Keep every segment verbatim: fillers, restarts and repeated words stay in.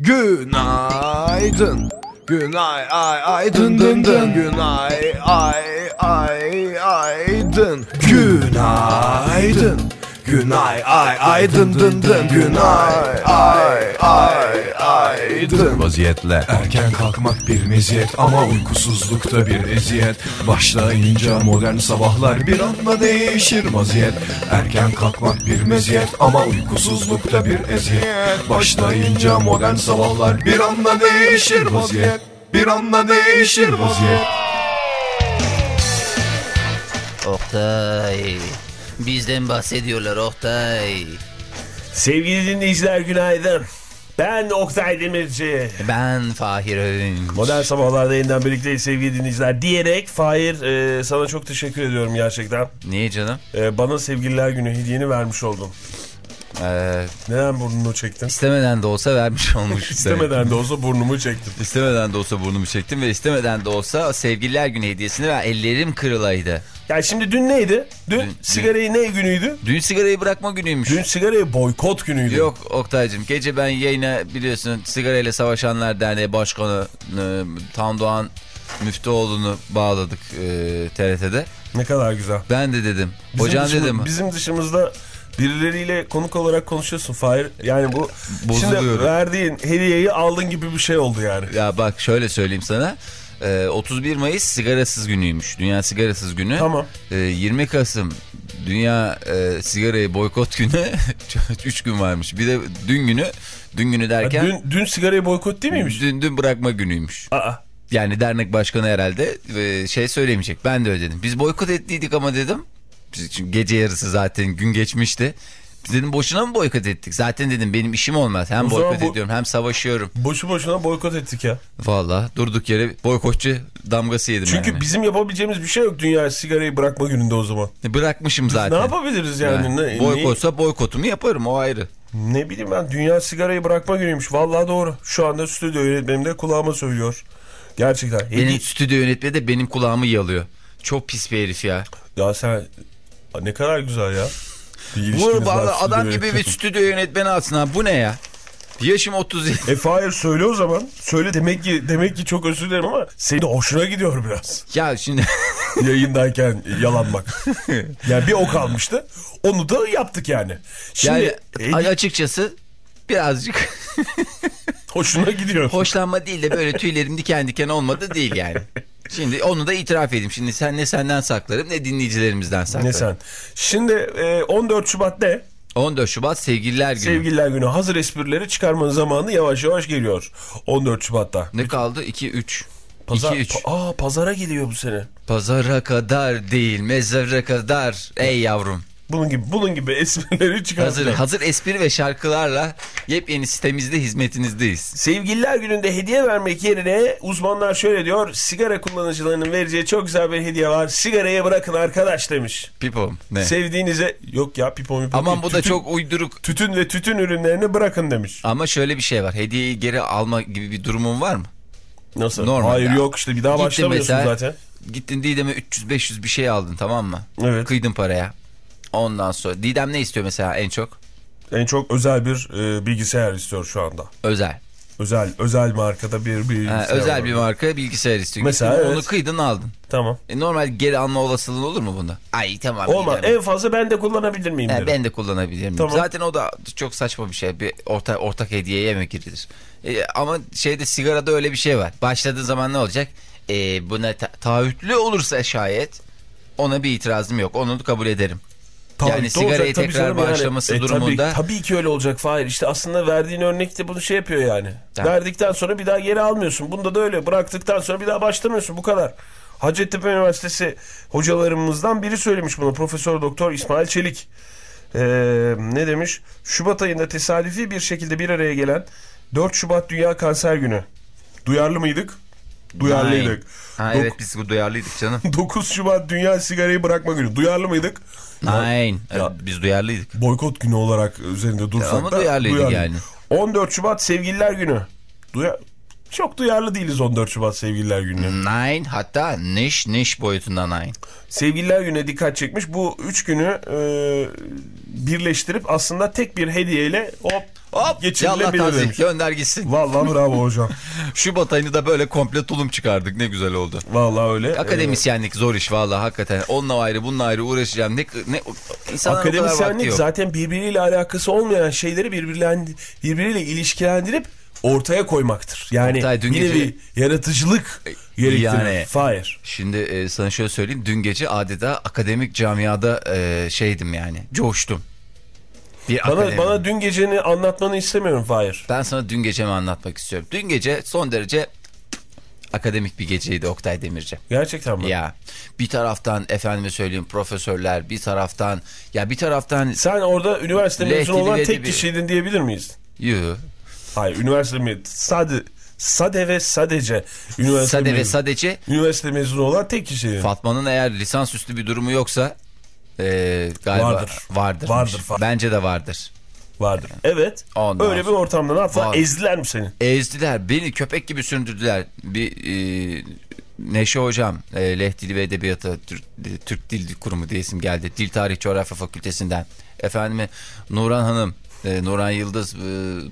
Günaydın. Günay ay ay dın dın dın. Günay ay ay ay dın. Günaydın. Günay ay ay dın dın dın. Günay ay ay ay dın. Vaziyetle erken kalkmak bir meziyet ama uykusuzlukta bir eziyet. Başlayınca modern sabahlar bir anda değişir vaziyet. Erken kalkmak bir meziyet ama uykusuzlukta bir eziyet. Başlayınca modern sabahlar bir anda değişir vaziyet. Bir anda değişir vaziyet. Oktay, bizden bahsediyorlar Oktay. Sevgili dinleyiciler günaydın. Ben Oktay Demirci. Ben Fahir Öğünç. Modern Sabahlar'da yeniden birlikteyiz sevgili dinleyiciler. Diyerek Fahir e, sana çok teşekkür ediyorum gerçekten. Niye canım? E, bana Sevgililer Günü hediyeni vermiş oldun. Ee, Neden burnunu çektin? İstemeden de olsa vermiş olmuş. İstemeden de olsa burnumu çektim. İstemeden de olsa burnumu çektim ve istemeden de olsa Sevgililer Günü hediyesini ver. Ellerim kırılaydı. Yani şimdi dün neydi? Dün, Dün sigarayı dün, ne günüydü? Dün sigarayı bırakma günüymüş. Dün sigarayı boykot günüydü. Yok Oktay'cığım, gece ben yayına biliyorsun Sigarayla Savaşanlar Derneği Başkanı e, Tan Doğan Müftüoğlu'nu bağladık e, T R T'de. Ne kadar güzel. Ben de dedim. Bizim Hocam dışımız, dedim. Bizim dışımızda birileriyle konuk olarak konuşuyorsun Fahir. Yani bu şimdi verdiğin hediyeyi aldın gibi bir şey oldu yani. Ya bak şöyle söyleyeyim sana. Ee, otuz bir Mayıs sigarasız günüymüş. Dünya sigarasız günü. Tamam. Ee, yirmi Kasım Dünya e, sigarayı boykot günü. üç gün varmış. Bir de dün günü. Dün günü derken. Ha, dün, dün sigarayı boykot değil miymiş? Dün, dün bırakma günüymüş. Aa. Yani dernek başkanı herhalde e, şey söylemeyecek. Ben de öyle dedim. Biz boykot ettiydik ama dedim. Çünkü gece yarısı zaten gün geçmişti. Biz dedim boşuna mı boykot ettik? Zaten dedim benim işim olmaz. Hem boykot bu... ediyorum hem savaşıyorum. Boşu boşuna boykot ettik ya. Valla durduk yere boykotçu damgası yedim. Çünkü yani. Bizim yapabileceğimiz bir şey yok dünya sigarayı bırakma gününde o zaman. Bırakmışım zaten. Biz ne yapabiliriz yani? yani ne, boykotsa ne... boykotumu yaparım, o ayrı. Ne bileyim ben, dünya sigarayı bırakma günüymüş. Vallahi doğru. Şu anda stüdyo yönetmenim de kulağıma söylüyor. Gerçekten. Benim Hedi... stüdyo yönetmeni de benim kulağımı yalıyor. Çok pis bir herif ya. Ya sen ne kadar güzel ya. Bu adam gibi bir stüdyo yönetmeni alsın ha. Bu ne ya? Yaşım otuz yedi. E Fahir söyle o zaman. Söyle, demek ki demek ki çok özür dilerim ama senin hoşuna gidiyor biraz. Ya şimdi yayındayken yalanmak. Yani bir o kalmıştı. Onu da yaptık yani. Şimdi yani, açıkçası birazcık hoşuna gidiyor. Hoşlanma değil de böyle tüylerim diken diken olmadı değil yani. Şimdi onu da itiraf edeyim. Şimdi sen ne senden saklarım ne dinleyicilerimizden saklarım. Ne sen. Şimdi e, on dört Şubat ne? on dört Şubat Sevgililer Günü. Sevgililer Günü. Hazır esprileri çıkarmanın zamanı yavaş yavaş geliyor. on dört Şubat'ta. Ne kaldı? iki üç. Pazar, iki üç. Pa Aa, pazara geliyor bu sene. Pazara kadar değil, mezara kadar. Ey yavrum. Bunun gibi bunun gibi esprileri çıkartacağım. Hazır, hazır espri ve şarkılarla yepyeni sitemizde hizmetinizdeyiz. Sevgililer Günü'nde hediye vermek yerine uzmanlar şöyle diyor. Sigara kullanıcılarının vereceği çok güzel bir hediye var. Sigarayı bırakın arkadaş demiş. Pipom ne? Sevdiğinize yok ya pipom pipom. Aman bu tütün, da çok uyduruk. Tütün ve tütün ürünlerini bırakın demiş. Ama şöyle bir şey var. Hediyeyi geri alma gibi bir durumun var mı? Nasıl? Normal. Hayır ya. Yok işte bir daha Gittin başlamıyorsun mesela, zaten. Gittin Didem'e üç yüz beş yüz bir şey aldın, tamam mı? Evet. Kıydın paraya. Ondan sonra Didem ne istiyor mesela en çok? En çok özel bir e, bilgisayar istiyor şu anda. Özel. Özel özel markada bir bilgisayar. Ha, özel var. bir marka bilgisayar istiyor. Mesela Gittin, evet. Onu kıydın aldın. Tamam. E, normal geri alma olasılığın olur mu bunda? Ay tamam. Olmaz. En fazla ben de kullanabilir miyim? He, ben de kullanabilirim. Tamam. Zaten o da çok saçma bir şey. Bir orta, ortak hediyeye mi girilir? E, ama şeyde, sigarada öyle bir şey var. Başladığı zaman ne olacak? E, buna ta taahhütlü olursa şayet ona bir itirazım yok. Onu kabul ederim. Tabii, yani sigarayı olacak, tekrar başlaması yani. e, durumunda. Tabii, tabii ki öyle olacak Fahir. İşte aslında verdiğin örnekte bunu şey yapıyor yani. Tamam. Verdikten sonra bir daha geri almıyorsun. Bunda da öyle. Bıraktıktan sonra bir daha başlamıyorsun. Bu kadar. Hacettepe Üniversitesi hocalarımızdan biri söylemiş bunu. Profesör Doktor İsmail Çelik. Ee, ne demiş? Şubat ayında tesadüfi bir şekilde bir araya gelen dört Şubat Dünya Kanser Günü. Duyarlı mıydık? Duyarlıydık. Ha, evet biz bu duyarlıydık canım. dokuz Şubat Dünya Sigarayı Bırakma Günü. Duyarlı mıydık? Nein. Ya, biz duyarlıydık. Boykot günü olarak üzerinde dursak ama da duyarlıydık duyarlı. Yani. on dört Şubat Sevgililer Günü. Duya Çok duyarlı değiliz on dört Şubat Sevgililer Günü'ne. Nein, hatta niş niş boyutunda nein. Sevgililer Günü'ne dikkat çekmiş. Bu üç günü e, birleştirip aslında tek bir hediyeyle hop Hop yallah geçirilebilir tazik demiş. gönder gitsin. Vallahi bravo hocam. Şubat ayını da böyle komple tulum çıkardık, ne güzel oldu. Vallahi öyle. Akademisyenlik zor iş vallahi hakikaten. Onunla ayrı bununla ayrı uğraşacağım. Ne, ne, insanların o kadar vakti Akademisyenlik yok. zaten birbiriyle alakası olmayan şeyleri birbirle, birbiriyle ilişkilendirip ortaya koymaktır. Yani Oktay, dün yine gece- bir yaratıcılık gerektirir. Yani- Fahir. Şimdi e, sana şöyle söyleyeyim. Dün gece adeta akademik camiada e, şeydim yani. Coştum. Bir Bana, akademi. bana dün geceni anlatmanı istemiyorum Fahir. Ben sana dün gecemi anlatmak istiyorum. Dün gece son derece akademik bir geceydi Oktay Demirci. Gerçekten mi? Ya bir taraftan efendime söyleyeyim profesörler, bir taraftan ya bir taraftan Sen orada üniversite mezunu Lehtili olan ve tek edebi- kişiydin diyebilir miyiz? yuh. Hayır, üniversite mi? Sade, sade ve sadece üniversite Sade ve mezunu. sadece Üniversite mezunu olan tek kişiydin. Fatma'nın eğer lisansüstü bir durumu yoksa e, galiba Vardır. vardır. Vardır Fatma. Bence de vardır. Vardır. Evet. Ondan öyle bir sonra- ortamda ne yaptılar? Var. Ezdiler mi seni? Ezdiler. Beni köpek gibi sürdürdüler. Bir e, Neşe Hocam, e, Leh Dili ve Edebiyatı Türk, Türk Dil Kurumu diye isim geldi. Dil Tarih Coğrafya Fakültesinden. Efendime Nuran Hanım, e, Nuran Yıldız e,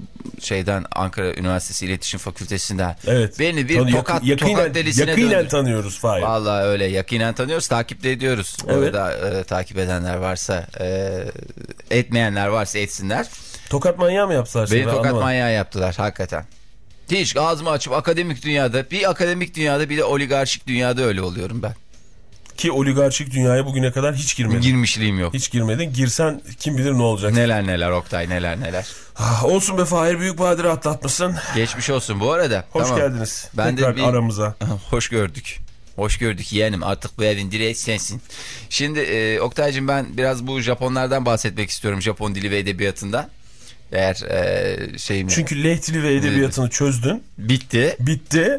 şeyden Ankara Üniversitesi İletişim Fakültesinden. Evet. Beni bir Tanı- tokat, yakinen, tokat delisine yakinen döndü. tanıyoruz Fahir. Vallahi öyle yakinen tanıyoruz, takip de ediyoruz. Evet. Orada e, takip edenler varsa, e, etmeyenler varsa etsinler. Tokat manyağı mı yaptılar seni? Beni Ben tokat anlamadım. manyağı yaptılar hakikaten. Hiç ağzımı açıp akademik dünyada, bir akademik dünyada bir de oligarşik dünyada öyle oluyorum ben. Ki oligarşik dünyaya bugüne kadar hiç girmedin. Girmişliğim yok. Hiç girmedin. Girsen kim bilir ne olacak. Neler neler Oktay, neler neler. Ah, olsun be Fahir, büyük badire atlatmışsın. Geçmiş olsun bu arada. Hoş Tamam. geldiniz. Ben Tekrar de bir... aramıza. Hoş gördük. Hoş gördük yeğenim, artık bu evin direği sensin. Şimdi e, Oktay'cığım ben biraz bu Japonlardan bahsetmek istiyorum. Japon dili ve edebiyatından. Eğer e, şeyim... Çünkü Lehtili ve edebiyatını çözdün. Bitti. Bitti.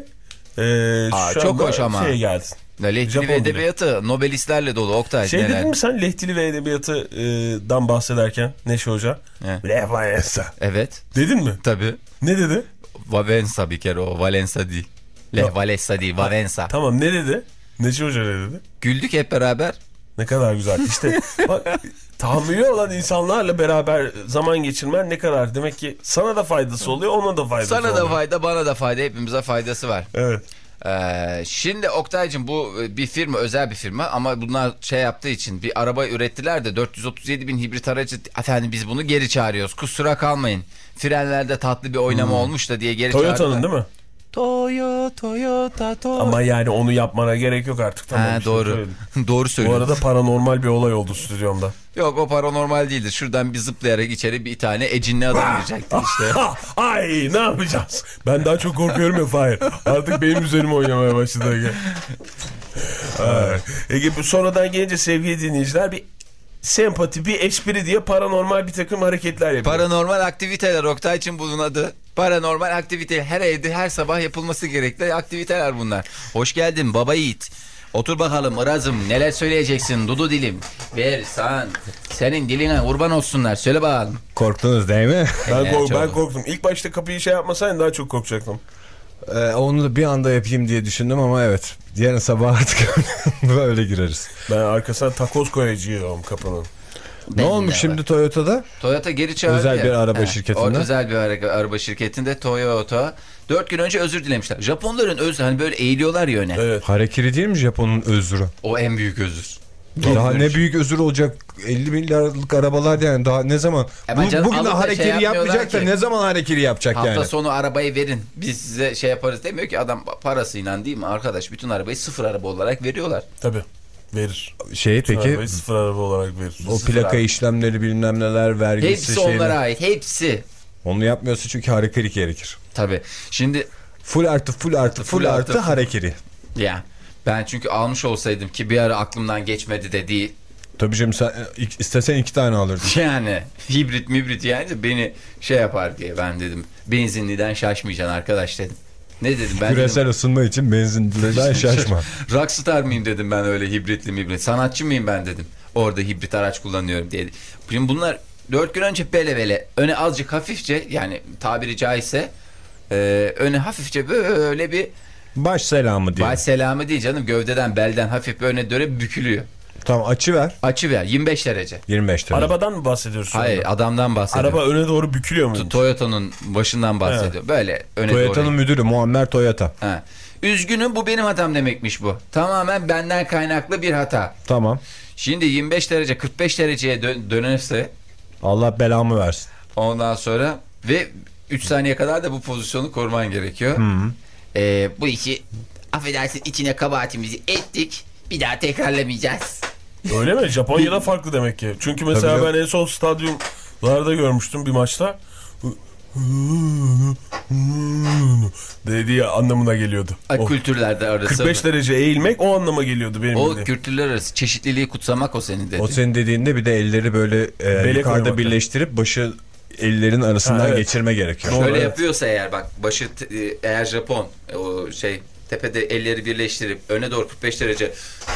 Ee, Aa, şu çok anda hoş ama. Şeye geldin. Lehtili Japon ve dili. edebiyatı Nobelistlerle dolu Oktay. Şey neler? dedin mi sen Lehtili ve edebiyatından bahsederken Neşe Hoca? He. Levalensa. Evet. Dedin mi? Tabii. Ne dedi? Valensa bir kere o. Valensa değil. Le Yok. Valensa değil. Valensa. Tamam, ne dedi? Neşe Hoca ne dedi? Güldük hep beraber. Ne kadar güzel. İşte bak, tahammülü olan insanlarla beraber zaman geçirmen ne kadar. Demek ki sana da faydası oluyor, ona da faydası Sana oluyor. da fayda, bana da fayda. Hepimize faydası var. Evet. Ee, şimdi Oktay'cığım bu bir firma, özel bir firma ama bunlar şey yaptığı için bir araba ürettiler de dört yüz otuz yedi bin hibrit aracı, efendim biz bunu geri çağırıyoruz. Kusura kalmayın. Frenlerde tatlı bir oynama hmm. olmuş da diye geri çağırdılar. Toyota'nın değil mi? Toyota, Toyota, Toyota. Ama yani onu yapmana gerek yok artık. Tamam, ha, işte doğru. söyledim. Doğru Bu söylüyorsun. arada paranormal bir olay oldu stüdyomda. Yok, o paranormal değildir. Şuradan bir zıplayarak içeri bir tane ecinli adam girecekti işte. Ay, ne yapacağız? Ben daha çok korkuyorum ya Fahir. Artık benim üzerime oynamaya başladı Ege. Ay. Ege, bu sonradan gelince sevgili dinleyiciler bir sempati, bir espri diye paranormal bir takım hareketler yapıyor. Paranormal aktiviteler Oktay için bunun adı. Paranormal aktivite, her evde her sabah yapılması gerekli aktiviteler bunlar. Hoş geldin baba yiğit. Otur bakalım Iraz'ım, neler söyleyeceksin Dudu dilim. Ver sen, senin diline kurban olsunlar, söyle bakalım. Korktunuz değil mi? Ben, Evet, kork çok. ben korktum. İlk başta kapıyı şey yapmasaydın daha çok korkacaktım. Ee, onu da bir anda yapayım diye düşündüm ama evet. Yarın sabah artık böyle gireriz. Ben arkasına takoz koyacağım kapının. Ne olmuş de şimdi var. Toyota'da? Toyota geri çağırdı Özel ya. bir araba He, şirketinden. o özel bir ara- araba şirketinde Toyota dört gün önce özür dilemişler. Japonların özrü, hani böyle eğiliyorlar ya öne. Evet. Harekiri değil mi Japon'un özrü? O en büyük özür. Daha ne büyük özür olacak, elli milyarlık arabalar yani, daha ne zaman? Ama Bu, canım, bugün alıp da harekiri şey yapmıyorlar yapmayacak da ki. ne zaman harekiri yapacak Hafta yani? sonu arabayı verin, biz size şey yaparız demiyor ki adam, parasıyla değil mi arkadaş, bütün arabayı sıfır araba olarak veriyorlar. Tabii. Verir. Şey peki Arabayı sıfır araba olarak verir. o sıfır plaka abi. işlemleri bilmem neler vergisi Hepsi şeyleri. onlara ait, hepsi. Onu yapmıyorsa çünkü harekiri gerekir. Tabii. Şimdi Full artı full artı full, Full artı, artı harekiri. ya ben çünkü almış olsaydım ki bir ara aklımdan geçmedi de değil. Tabii canım, sen istesen iki tane alırdın. Yani hibrit mibrit yani beni şey yapar diye ben dedim. Benzinliden şaşmayacaksın arkadaş dedim. Ne dedim ben Küresel dedim. ısınma için benzinliden şaşma. Rockstar mıyım dedim ben, öyle hibritli mibrit. Sanatçı mıyım ben dedim. Orada hibrit araç kullanıyorum diye. Şimdi bunlar dört gün önce bele bele öne azıcık hafifçe, yani tabiri caizse e, öne hafifçe böyle bir Baş selamı diye. baş selamı değil canım, gövdeden belden hafif öne doğru bükülüyor. Tamam, açı ver. Açı ver yirmi beş derece. yirmi beş derece. Arabadan mı bahsediyorsun? Hayır orada? adamdan bahsediyorum. Araba öne doğru bükülüyor mu? Toyota'nın başından bahsediyor. He. Böyle öne Toyota'nın doğru. müdürü Muammer Toyota. Ha. Üzgünüm bu benim hatam demekmiş bu. Tamamen benden kaynaklı bir hata. Tamam. Şimdi yirmi beş derece kırk beş dereceye dön dönerse Allah belamı versin. ondan sonra ve üç saniye kadar da bu pozisyonu koruman gerekiyor. Hı. Ee, bu işi affedersin içine kabahatimizi ettik. Bir daha tekrarlamayacağız. Öyle mi? Japonya'da farklı demek ki. Çünkü mesela Tabii ben en son stadyumlarda görmüştüm bir maçta. Dediği anlamına geliyordu. Ay, O kültürlerde arası. kırk beş derece eğilmek o anlama geliyordu benim O bildiğim. kültürler arası çeşitliliği kutsamak o senin dediğin. O senin dediğinde bir de elleri böyle e, yukarıda koymak. birleştirip başı ellerin arasından Ha, evet. geçirme gerekiyor. Şöyle Evet. yapıyorsa eğer bak başı eğer Japon o şey tepede elleri birleştirip öne doğru kırk beş derece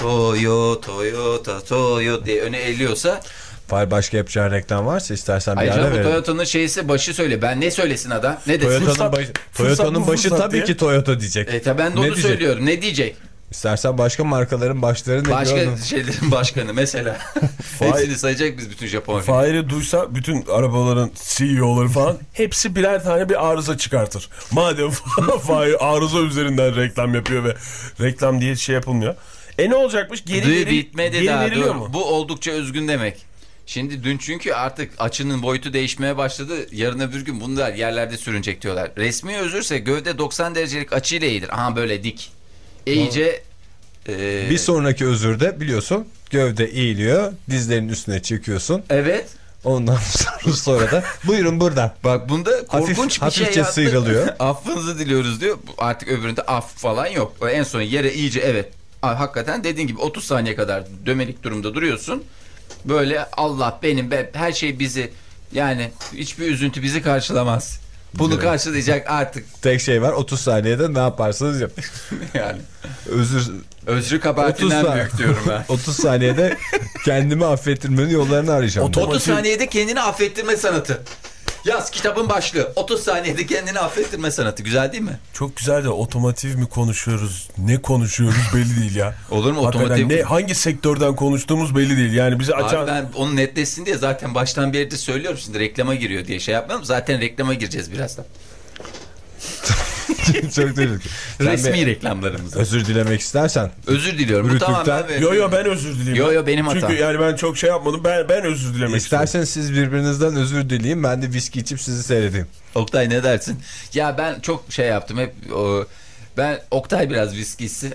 Toyo Toyota Toyo diye öne eğiliyorsa. Fay başka yapacağın reklam varsa istersen bir Ayrıca ara bu verelim. Toyota'nın şeysi başı söyle. Ben ne söylesin adam? Ne desin? Toyota'nın Fırsat- başı, fırsat Toyota'nın bu başı fırsat tabii diye. ki Toyota diyecek. E tabi ben de Ne onu diyecek? söylüyorum. Ne diyecek? İstersen başka markaların başları ne Başka diyor? şeylerin başkanı mesela. Hepsini sayacak biz bütün Japon filmi. Fahir'i duysa bütün arabaların C E O'ları falan hepsi birer tane bir arıza çıkartır. Madem Fahir arıza üzerinden reklam yapıyor ve reklam diye şey yapılmıyor. E ne olacakmış? Geri, Dı geri, bitmedi geri daha veriliyor dur. mu? Bu oldukça üzgün demek. Şimdi dün çünkü artık açının boyutu değişmeye başladı. Yarın öbür gün bunlar yerlerde sürünecek diyorlar. Resmi özürse gövde doksan derecelik açıyla eğilir. Aha böyle dik. İyice e... Bir sonraki özürde biliyorsun gövde eğiliyor, dizlerin üstüne çekiyorsun. Evet. Ondan sonra, sonra da buyurun burada. Bak bunda korkunç Hafif- bir şey hafifçe yaptı. sıyrılıyor. Affınızı diliyoruz diyor. Artık öbüründe af falan yok. O en son yere iyice evet. Hakikaten dediğin gibi otuz saniye kadar dömelik durumda duruyorsun. Böyle Allah benim be, her şey bizi yani hiçbir üzüntü bizi karşılamaz. Bunu Evet. karşılayacak artık Tek şey var, otuz saniyede ne yaparsanız yapın. yani. Özür Özrü kabahatinden otuz büyük diyorum ben. otuz saniyede kendimi affettirmenin yollarını arayacağım. Oto- otuz saniyede kendini affettirme sanatı. Yaz kitabın başlığı. otuz saniyede kendini affettirme sanatı. Güzel değil mi? Çok güzel de otomotiv mi konuşuyoruz? Ne konuşuyoruz belli değil ya. Olur mu Hakikaten otomotiv? ne, hangi sektörden konuştuğumuz belli değil. Yani bizi açan... Abi ben onu netleşsin diye zaten baştan bir yerde söylüyorum şimdi reklama giriyor diye şey yapmam. Zaten reklama gireceğiz birazdan. Çok teşekkür. Resmi reklamlarımızı. Özür dilemek istersen. Özür diliyorum. Bu Rütükten- tamamen... Yo yo ben özür dileyim. Yo yo benim hatam. Çünkü yani ben çok şey yapmadım. Ben ben özür dilemek istiyorum. İsterseniz siz birbirinizden özür dileyin, ben de viski içip sizi seyredeyim. Oktay ne dersin? Ya ben çok şey yaptım hep o, ben Oktay biraz viski içsin.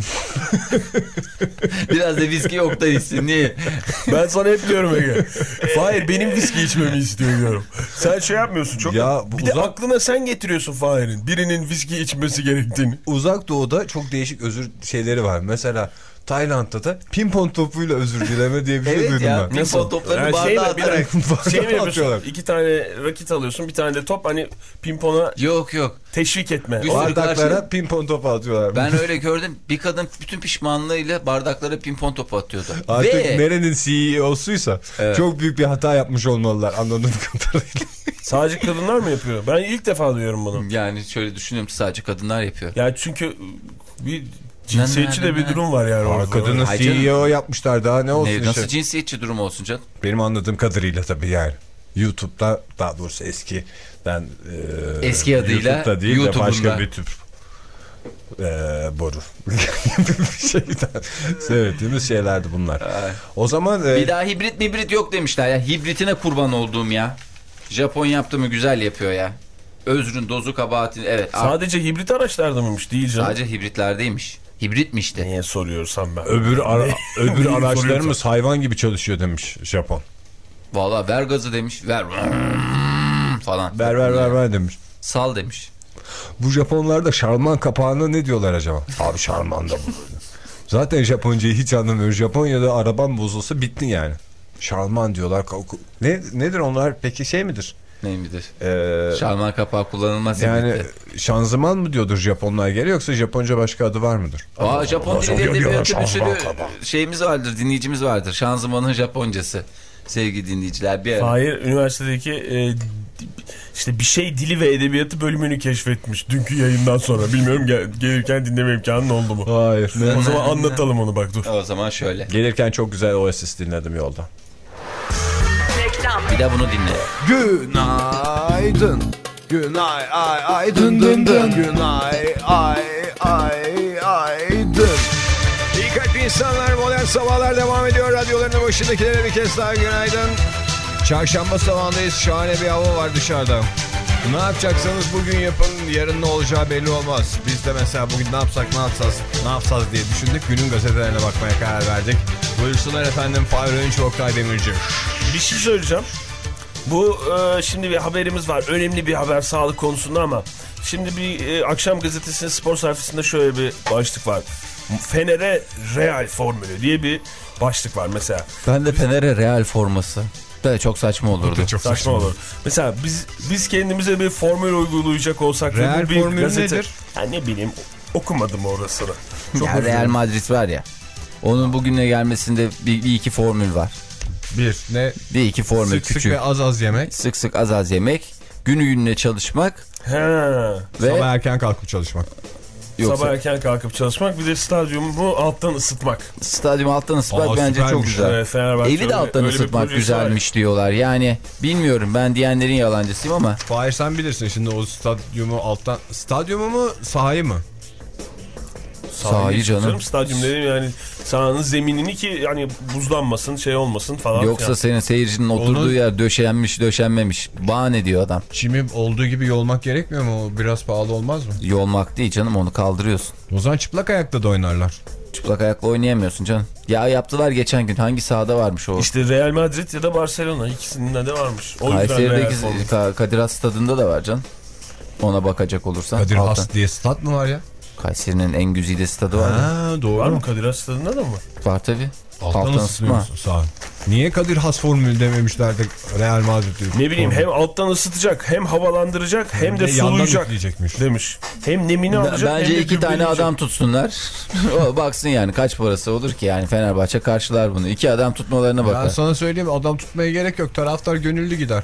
Biraz da viski Oktay içsin. Niye? Ben sana hep diyorum Ege. Fahir benim viski içmemi istiyor diyorum. Sen şey yapmıyorsun çok. Ya, bu bir de uzak- aklına sen getiriyorsun Fahir'in. Birinin viski içmesi gerektiğini. Uzak Doğu'da çok değişik özür şeyleri var. Mesela Tayland'da da pimpon topuyla özür dileme diye bir şey Evet duydum ya. ben. Pimpon toplarını Yani bardağa şey mi, bir atarak. dakika, şey mi yapıyorsun? atıyorlar. İki tane rakit alıyorsun, bir tane de top, hani pimpona Yok yok. teşvik etme. Bir O- sürü Bardaklara karşı- pimpon topu atıyorlar. Ben öyle gördüm. Bir kadın bütün pişmanlığıyla bardaklara pimpon topu atıyordu. Artık Ve nerenin C E O'suysa Evet. çok büyük bir hata yapmış olmalılar anladığım kadarıyla. Sadece kadınlar mı yapıyor? Ben ilk defa duyuyorum bunu. yani şöyle düşünüyorum ki sadece kadınlar yapıyor. Yani çünkü bir cinsiyetçi de bir durum var yani. Aa, orada. kadını Ay C E O canım. yapmışlar, daha ne olsun Ne, nasıl işte. cinsiyetçi durum olsun canım? Benim anladığım kadarıyla tabii yani. YouTube'da, daha doğrusu eskiden e, Eski adıyla YouTube'da değil de YouTube'unda. başka bir tür e, boru bir şeyden seyrettiğimiz şeylerdi bunlar. Ay. O zaman e, Bir daha hibrit mibrit yok demişler ya. Hibritine kurban olduğum ya. Japon yaptı mı güzel yapıyor ya. Özrün dozu kabahatin evet. Sadece hibrit araçlarda mıymış? Değil canım. Sadece hibritlerdeymiş. Hibritmişti. Niye soruyorsam ben? öbür ara, öbür Neyi araçlarımız hayvan gibi çalışıyor demiş Japon. Valla ver gazı demiş. Ver falan. Ver ver ver ver demiş. Sal demiş. Bu Japonlarda şarman kapağına ne diyorlar acaba? Abi şarman da bu. Zaten Japoncayı hiç anlamıyorum. Japonya'da araban bozulsa bittin yani. Şarman diyorlar. Ne nedir onlar? Peki şey midir? Ne midir? Ee, Şarman kapağı kullanılmaz. yani hibritte. şanzıman mı diyordur Japonlar geri, yoksa Japonca başka adı var mıdır? Aa, Japon Nasıl dili geliyor edebiyatı şanzıman bir sürü kapağı? şeyimiz vardır, dinleyicimiz vardır. Şanzımanın Japoncası. Sevgili dinleyiciler bir ara. Hayır, üniversitedeki e, işte bir şey dili ve edebiyatı bölümünü keşfetmiş dünkü yayından sonra. Bilmiyorum gel, gelirken dinleme imkanın oldu mu? Hayır. O zaman anlatalım onu bak dur. O zaman şöyle. Gelirken çok güzel Oasis dinledim yolda. Reklam. Bir de bunu dinle. Günaydın. Günay ay ay dın dın dın. Günay ay ay ay dın. İyi kalpli insanlar, modern sabahlar devam ediyor. Radyolarının başındakilere bir kez daha günaydın. Çarşamba sabahındayız. Şahane bir hava var dışarıda. Ne yapacaksanız bugün yapın. Yarın ne olacağı belli olmaz. Biz de mesela bugün ne yapsak ne yapsaz ne yapsaz diye düşündük. Günün gazetelerine bakmaya karar verdik. Buyursunlar efendim. Fahir Öğünç, Oktay Demirci. Bir şey söyleyeceğim. Bu e, şimdi bir haberimiz var. Önemli bir haber sağlık konusunda ama şimdi bir e, akşam gazetesinin spor sayfasında şöyle bir başlık var. Fener'e Real formülü diye bir başlık var mesela. Ben de Fener'e Real forması. Da çok saçma olurdu. Çok Saçma, saçma olur. Mesela biz biz kendimize bir formül uygulayacak olsak Real ve bu bir formülü gazete... nedir? Ya ne bileyim okumadım orasını. Çok Ya Real Madrid var ya. Onun bugüne gelmesinde bir, bir iki formül var. Bir ne? Bir iki formül Sık sık küçük. ve az az yemek. Sık sık az az yemek. Günü gününe çalışmak. He. Ve Sabah erken kalkıp çalışmak. yoksa Sabah erken kalkıp çalışmak, bir de stadyumu alttan ısıtmak. stadyum alttan ısıtmak Aa, bence çok süpermiş. güzel. Evet, Fenerbahçe Evi de alttan öyle bir ısıtmak projesi güzelmiş diyorlar. Yani bilmiyorum, ben diyenlerin yalancısıyım ama. Fahir sen bilirsin şimdi o stadyumu alttan... Stadyumu mu sahayı mı? Sahi canım. Stadyum dedim yani sahanın zeminini ki yani buzlanmasın, şey olmasın falan. Yoksa falan. senin seyircinin oturduğu Onun... yer döşenmiş döşenmemiş. Bahane diyor adam. Çimi olduğu gibi yolmak gerekmiyor mu? O biraz pahalı olmaz mı? Yolmak değil canım, onu kaldırıyorsun. O zaman çıplak ayakta da oynarlar. Çıplak ayakla oynayamıyorsun canım. Ya yaptılar geçen gün, hangi sahada varmış o? İşte Real Madrid ya da Barcelona, ikisinde de varmış. O Kayseri'deki Ka Kadir Has stadında da var canım. Ona bakacak olursan. Kadir alttan. Has diye stat mı var ya? Kayseri'nin en güzide stadı var. Ha, doğru. Var mı Kadir Has stadında da mı? Var tabii. Alttan, Alttan ısıtma. ısıtma. Sağ ol. Niye Kadir Has formülü dememişler de Real Madrid diyor. Ne bileyim, formül. hem alttan ısıtacak, hem havalandıracak, hem, Hem de de yandan sulayacak üfleyecekmiş. demiş. Hem nemini alacak, Bence hem de iki tane gübreleyecek. adam tutsunlar. O baksın yani kaç parası olur ki, yani Fenerbahçe karşılar bunu. İki adam tutmalarına bakar. Ben sana söyleyeyim, adam tutmaya gerek yok. Taraftar gönüllü gider.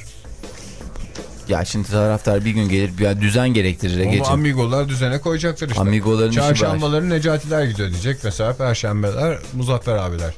Ya şimdi taraftar bir gün gelir, bir düzen gerektirir Ege'ciğim. Ama amigolar düzene koyacaklar işte. Amigoların işi var. Çarşambaları Necatiler gidiyor diyecek. Mesela perşembeler Muzaffer abiler.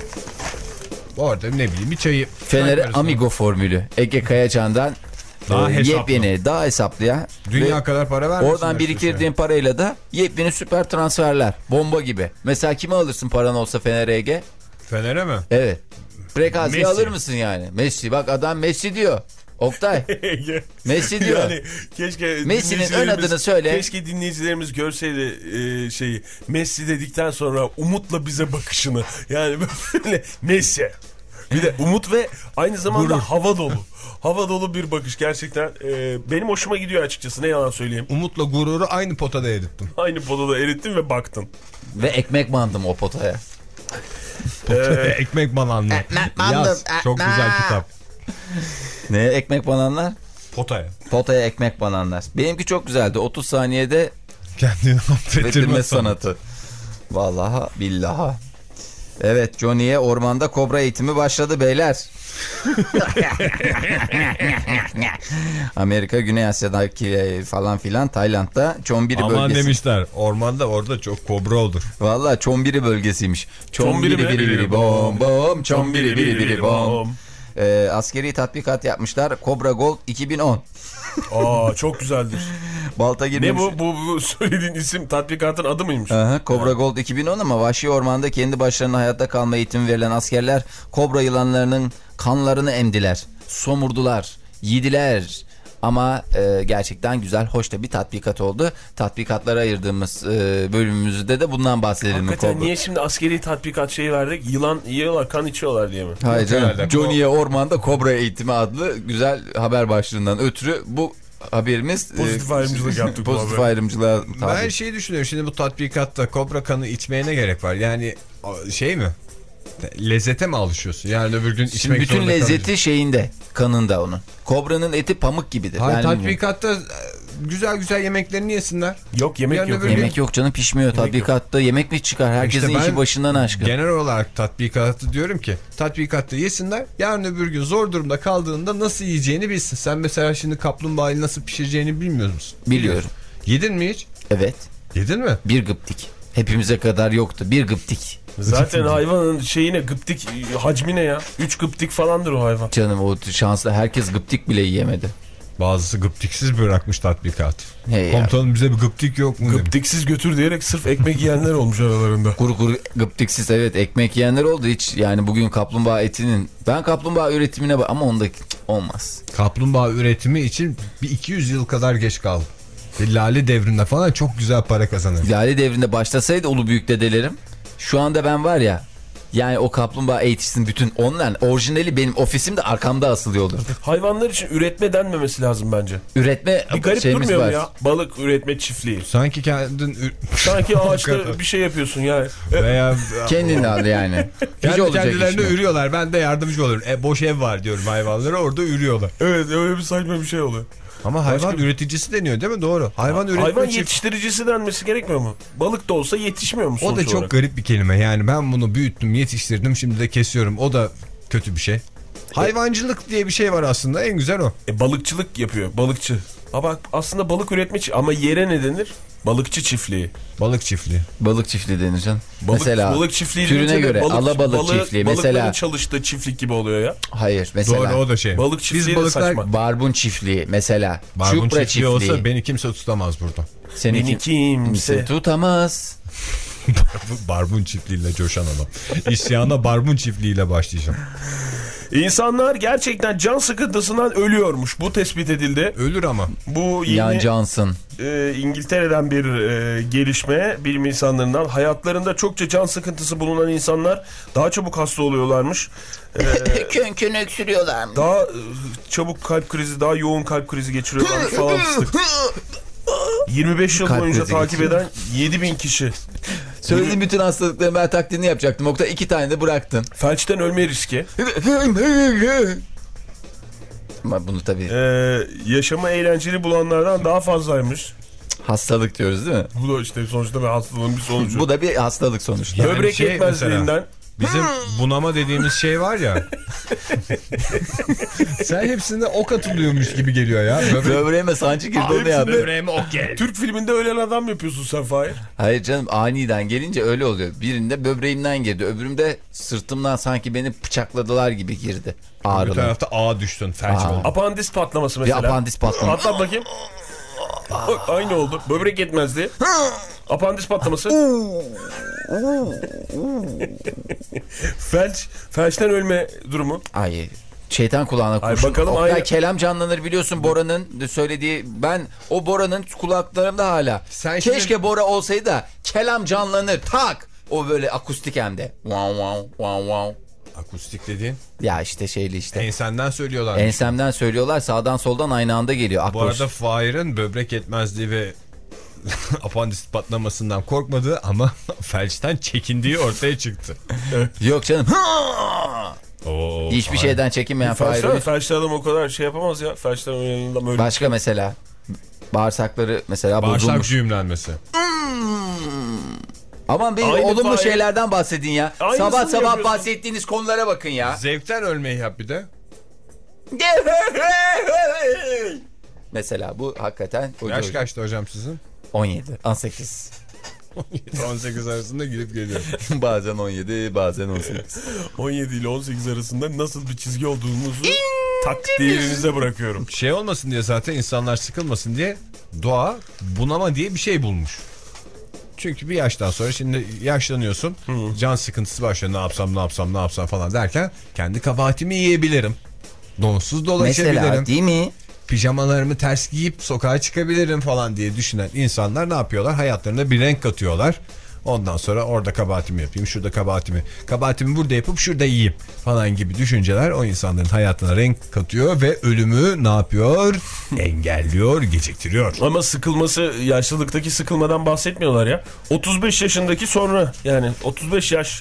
Orada ne bileyim bir çayı... Fener'e Amigo formülü. Ege Kayacan'dan Daha e, hesaplı. yepyeni, daha hesaplı ya. Dünya Ve kadar para vermesinler. oradan biriktirdiğin parayla da yepyeni süper transferler. Bomba gibi. Mesela kime alırsın paran olsa Fener'e Ege? Fener'e mi? Evet. Prekazi'yi Messi. alır mısın yani? Messi, bak adam Messi diyor. Oktay. Messi diyor. Yani keşke Messi'nin ön dinleyicilerimiz- adını söyle. Keşke dinleyicilerimiz görseydi e, şeyi. Messi dedikten sonra umutla bize bakışını. Yani böyle Messi. Bir de umut ve aynı zamanda Gurur. hava dolu. Hava dolu bir bakış gerçekten. E, benim hoşuma gidiyor açıkçası, ne yalan söyleyeyim. Umutla gururu aynı potada erittim. Aynı potada erittin ve baktın. Ve ekmek bandım o potaya. Potada ekmek bananlı. Yaz. Çok güzel kitap. Neye ekmek bananlar? Potaya. Potaya ekmek bananlar. Benimki çok güzeldi. otuz saniyede Kendini affettirme Betirme sanatı. sanatı. Vallahi billaha. Evet, Johnny'ye ormanda kobra eğitimi başladı beyler. Amerika, Güney Asya'daki falan filan, Tayland'da Çonbiri Aman bölgesi. demişler, ormanda orada çok kobra olur. Vallahi Çonbiri bölgesiymiş. Çonbiri biri biri bom bom, Çonbiri biri biri bom. Ee, askeri tatbikat yapmışlar. Cobra Gold iki bin on. Aa, çok güzeldir. Balta girmemiş. Ne bu, bu? Bu söylediğin isim tatbikatın adı mıymış? Aha, Cobra Gold iki bin on ama vahşi ormanda kendi başlarına hayatta kalma eğitimi verilen askerler kobra yılanlarının kanlarını emdiler, somurdular, yediler. Ama e, gerçekten güzel, hoş da bir tatbikat oldu. Tatbikatlara ayırdığımız e, bölümümüzde de bundan bahsedelim. Hakikaten Kobra. niye şimdi askeri tatbikat şeyi verdik? Yılan yiyorlar, kan içiyorlar diye mi? Hayır canım. Herhalde. Johnny'ye ormanda kobra eğitimi adlı güzel haber başlığından ötürü bu haberimiz Pozitif e, ayrımcılık yaptık bu Pozitif habere. ayrımcılığa tabi. Ben şey düşünüyorum, şimdi bu tatbikatta kobra kanı içmeye ne gerek var? Yani şey mi? Lezzete mi alışıyorsun? Yani öbür gün Şimdi içmek bütün zorunda lezzeti kalacaksın. şeyinde, kanında onun. Kobranın eti pamuk gibidir. Hayır, Yani bilmiyorum. tatbikatta güzel güzel yemeklerini yesinler. Yok yemek Yarın yok. öbür Yemek yok canım, pişmiyor. Yemek Tatbikatta yemek mi çıkar? Herkesin İşte ben işi başından aşkın. Genel olarak tatbikatı diyorum ki tatbikatta yesinler. Yarın öbür gün zor durumda kaldığında nasıl yiyeceğini bilsin. Sen mesela şimdi kaplumbağayı nasıl pişireceğini bilmiyor musun? Biliyorum. Yedin mi hiç? Evet. Yedin mi? Bir gıptik. Hepimize kadar yoktu. Bir gıptik. Zaten hayvanın şeyine gıptik hacmi ne ya? üç gıptik falandır o hayvan. Canım o şanslı, herkes gıptik bile yiyemedi. Bazısı gıptiksiz bırakmış tatbikat. Hey Komutanım bize bir gıptik yok mu? Gıptiksiz götür diyerek sırf ekmek yiyenler olmuş aralarında. Kuru kuru gıptiksiz, evet, ekmek yiyenler oldu hiç. Yani bugün kaplumbağa etinin, ben kaplumbağa üretimine bak ama onda olmaz. Kaplumbağa üretimi için bir iki yüz yıl kadar geç kaldı. Lale devrinde falan çok güzel para kazanır. Lale devrinde başlasaydı ulu büyük dedelerim, şu anda ben var ya, yani o kaplumbağa eğitisinin bütün onların orijinali benim ofisimde arkamda asılıyor olurdu. Hayvanlar için üretme denmemesi lazım bence. Üretme Bir garip şeyimiz durmuyor var. mu ya? Balık üretme çiftliği. Sanki kendin... Sanki ağaçta bir şey yapıyorsun yani. Veya... Kendin al yani. Kendi olacak kendilerine iş mi? ürüyorlar. Ben de yardımcı olurum. E, boş ev var diyorum hayvanlara. Orada ürüyorlar. Evet öyle bir saçma bir şey oluyor. Ama hayvan Başka... üreticisi deniyor değil mi? Doğru. Hayvan üretme Hayvan çift... yetiştiricisi denmesi gerekmiyor mu? Balık da olsa yetişmiyor mu sonuç O da çok olarak? garip bir kelime. Yani ben bunu büyüttüm, yetiştirdim, şimdi de kesiyorum. O da kötü bir şey. Hayvancılık diye bir şey var aslında. En güzel o. E, balıkçılık yapıyor. Balıkçı. Ama aslında balık üretme çiftliği. Ama yere ne denir? Balıkçı çiftliği. Balık çiftliği. Balık çiftliği denir canım. Balık, mesela balık çiftliği türüne göre balık, alabalık balığı, çiftliği. Balıkların Mesela çalıştığı çiftlik gibi oluyor ya. hayır mesela. Doğru, o da şey. Balık çiftliği de balıklar... saçma. Barbun çiftliği mesela. Barbun Çupra çiftliği çiftliği. olsa beni kimse tutamaz burada. Seni Beni kim- kimse tutamaz. Barbun çiftliğiyle coşan adam. İsyana barbun çiftliğiyle başlayacağım. İnsanlar gerçekten can sıkıntısından ölüyormuş. Bu tespit edildi. Ölür ama. Bu yeni Yan Johnson. e, İngiltere'den bir e, gelişme. Bilim insanlarından hayatlarında çokça can sıkıntısı bulunan insanlar daha çabuk hasta oluyorlarmış. E, Kön kön öksürüyorlar mı? daha e, çabuk kalp krizi, daha yoğun kalp krizi geçiriyorlarmış falan fıstık. yirmi beş yıl Kalp boyunca krizi takip geçiriyor. eden yedi bin kişi. Söylediğim bütün hastalıkların ben taklidini yapacaktım. Oktay iki tane de bıraktın. Felçten ölme riski. Ama bunu tabii E, yaşamı eğlenceli bulanlardan daha fazlaymış. hastalık diyoruz değil mi? Bu da işte sonuçta bir hastalığın bir sonucu. Bu da bir hastalık sonuçta. Yani Böbrek şey yetmezliğinden. Bizim bunama dediğimiz şey var ya. Sen hepsinde ok atılıyormuş gibi geliyor ya. Böbrek... Böbreğime sancı girdi onu hepsinde- yaptı. Böbreğime ok geldi. Türk filminde ölen adam yapıyorsun sen Fahir. Hayır canım, aniden gelince öyle oluyor. Birinde böbreğimden girdi. Öbürümde sırtımdan sanki beni bıçakladılar gibi girdi. Bir Ağrılar. tarafta ağa düştün. Felç Aa. oldun. Apandis patlaması Bir mesela. apandis patlaması. Patlat bakayım. Bak, aynı oldu. Böbrek yetmezdi. Apandis patlaması. Felç. Felçten ölme durumu. Ay, şeytan kulağına Ay, kurşun. bakalım Oktay, aynı- kelam canlanır biliyorsun Bora'nın söylediği. Ben o Bora'nın kulaklarımda hala. Sen Keşke şimdi- Bora olsaydı da kelam canlanır. Tak. O böyle akustik hem de. Wow wow wow wow. Akustik dediğin. Ya işte şeyli işte. Ensenden söylüyorlar. Ensemden söylüyorlar, sağdan soldan aynı anda geliyor. Bu Akroş. arada Fahir'in böbrek yetmezliği ve apandis patlamasından korkmadığı ama felçten çekindiği ortaya çıktı. Yok canım. Oo, Hiçbir Fahir. şeyden çekinmeyen Fahir. Felçten, felçten adam o kadar şey yapamaz ya. Felçten ölen adam öyle. Başka mesela. Bağırsakları mesela Bağırsak bozulmuş. düğümlenmesi. Aman benim Aynı olumlu Fahir. şeylerden bahsedin ya. Aynısını Sabah sabah yapıyorsun. bahsettiğiniz konulara bakın ya. Zevkten ölmeyi yap bir de. Mesela bu hakikaten ucu Yaş ucu. kaçtı hocam sizin? on yedi, on sekiz. on sekiz arasında gidip geliyor. Bazen on yedi, bazen on sekiz. on yedi ile on sekiz arasında nasıl bir çizgi olduğumuzu takdirinize bırakıyorum. Şey olmasın diye zaten insanlar sıkılmasın diye doğa bunama diye bir şey bulmuş. Çünkü bir yaştan sonra şimdi yaşlanıyorsun. Hı. Can sıkıntısı başlıyor. Ne yapsam ne yapsam ne yapsam falan derken kendi kabahatimi yiyebilirim. Donsuz dolaşabilirim. Mesela değil mi? Pijamalarımı ters giyip sokağa çıkabilirim falan diye düşünen insanlar ne yapıyorlar? Hayatlarına bir renk katıyorlar. Ondan sonra orada kabahatimi yapayım, şurada kabahatimi, kabahatimi burada yapıp şurada yiyeyim falan gibi düşünceler o insanların hayatına renk katıyor ve ölümü ne yapıyor? Engelliyor, geciktiriyor. Ama sıkılması, yaşlılıktaki sıkılmadan bahsetmiyorlar ya. otuz beş yaşındaki sonra, yani otuz beş yaş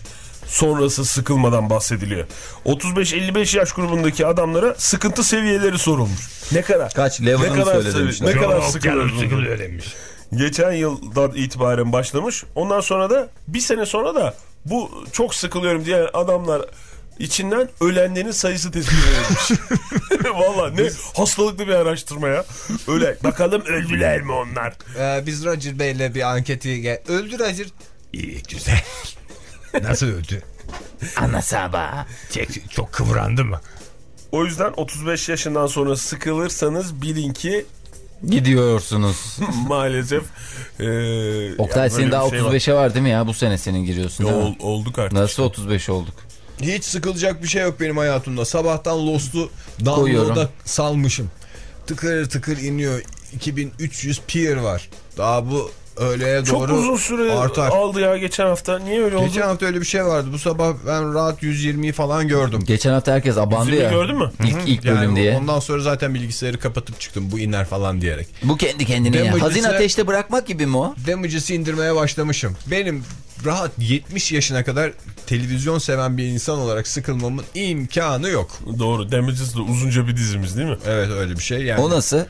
sonrası sıkılmadan bahsediliyor. otuz beş elli beş yaş grubundaki adamlara sıkıntı seviyeleri sorulmuş. Ne kadar? Kaç? Level'ını ne kadar söyle sevi- demişler. Ne kadar Çok sıkılıyorsunuz? sıkılıyor demiş. Geçen yıldan itibaren başlamış. Ondan sonra da bir sene sonra da bu çok sıkılıyorum diye adamlar içinden ölenlerin sayısı tespit edilmiş. Valla ne hastalıklı bir araştırma ya. Öyle bakalım öldüler mi onlar? Ee, biz Roger Bey'le bir anketi... Gel öldü Roger. İyi, güzel. Nasıl öldü? Ana sabah. Çok, çok kıvrandı mı? O yüzden otuz beş yaşından sonra sıkılırsanız bilin ki Gidiyorsunuz. maalesef e, Oktay yani senin böyle daha bir şey otuz beşe var değil mi ya? Bu sene senin giriyorsun var. değil Ol- mi? olduk artık. Nasıl otuz beş olduk? Hiç sıkılacak bir şey yok benim hayatımda. Sabahtan Lost'u Koyuyorum. download'a salmışım. Tıkır tıkır iniyor. iki bin üç yüz peer var. Daha bu öğleye Çok doğru uzun süre artar. aldı ya geçen hafta. Niye öyle oldu? Geçen hafta öyle bir şey vardı. Bu sabah ben rahat yüz yirmiyi falan gördüm. Geçen hafta herkes abandı Yüzünü ya. gördün mü? İlk, ilk bölüm Yani diye. ondan sonra zaten bilgisayarı kapatıp çıktım. Bu iner falan diyerek. Bu kendi kendine ya. Damage'ı- Hazin ateşte bırakmak gibi mi o? Damage'ı indirmeye başlamışım. Benim rahat yetmiş yaşına kadar televizyon seven bir insan olarak sıkılmamın imkanı yok. Doğru. Damages de uzunca bir dizimiz değil mi? Evet öyle bir şey yani. O nasıl?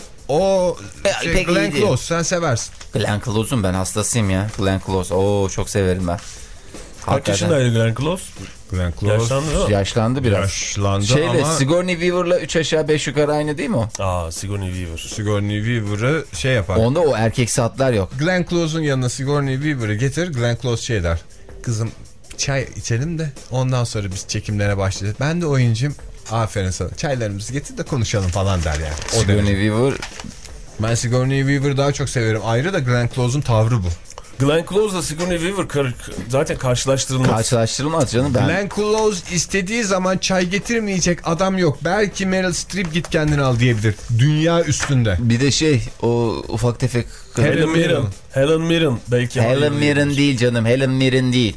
O E, şey, pek iyi Glenn değil. Close sen seversin. Glenn Close'un ben hastasıyım ya. Glenn Close. Oo çok severim ben. Kaç Hakikaten. yaşındaydı Glenn Close? Glenn Close Yaşlandı değil mi? Yaşlandı biraz. yaşlandı Şeyle ama Sigourney Weaver'la üç aşağı beş yukarı aynı değil mi o? Aa, Sigourney Weaver. Sigourney Weaver'ı şey yapar. Onda o erkek satlar yok. Glenn Close'un yanına Sigourney Weaver'ı getir. Glenn Close şey der. Kızım çay içelim de ondan sonra biz çekimlere başlayacağız. Ben de oyuncuyum. Aferin sana. Çaylarımızı getir de konuşalım falan der yani. O Sigourney derece. Weaver. Ben Sigourney Weaver'ı daha çok severim. Ayrı da Glenn Close'un tavrı bu. Glenn Close'la Sigourney Weaver kar- zaten karşılaştırılmaz. Karşılaştırılmaz canım ben. Glenn Close istediği zaman çay getirmeyecek adam yok. Belki Meryl Streep git kendini al diyebilir. Dünya üstünde. Bir de şey o ufak tefek kız. Helen Helen Mirren. Mirren. Helen Mirren belki. Helen hayır Mirren diyebilir. değil canım. Helen Mirren değil.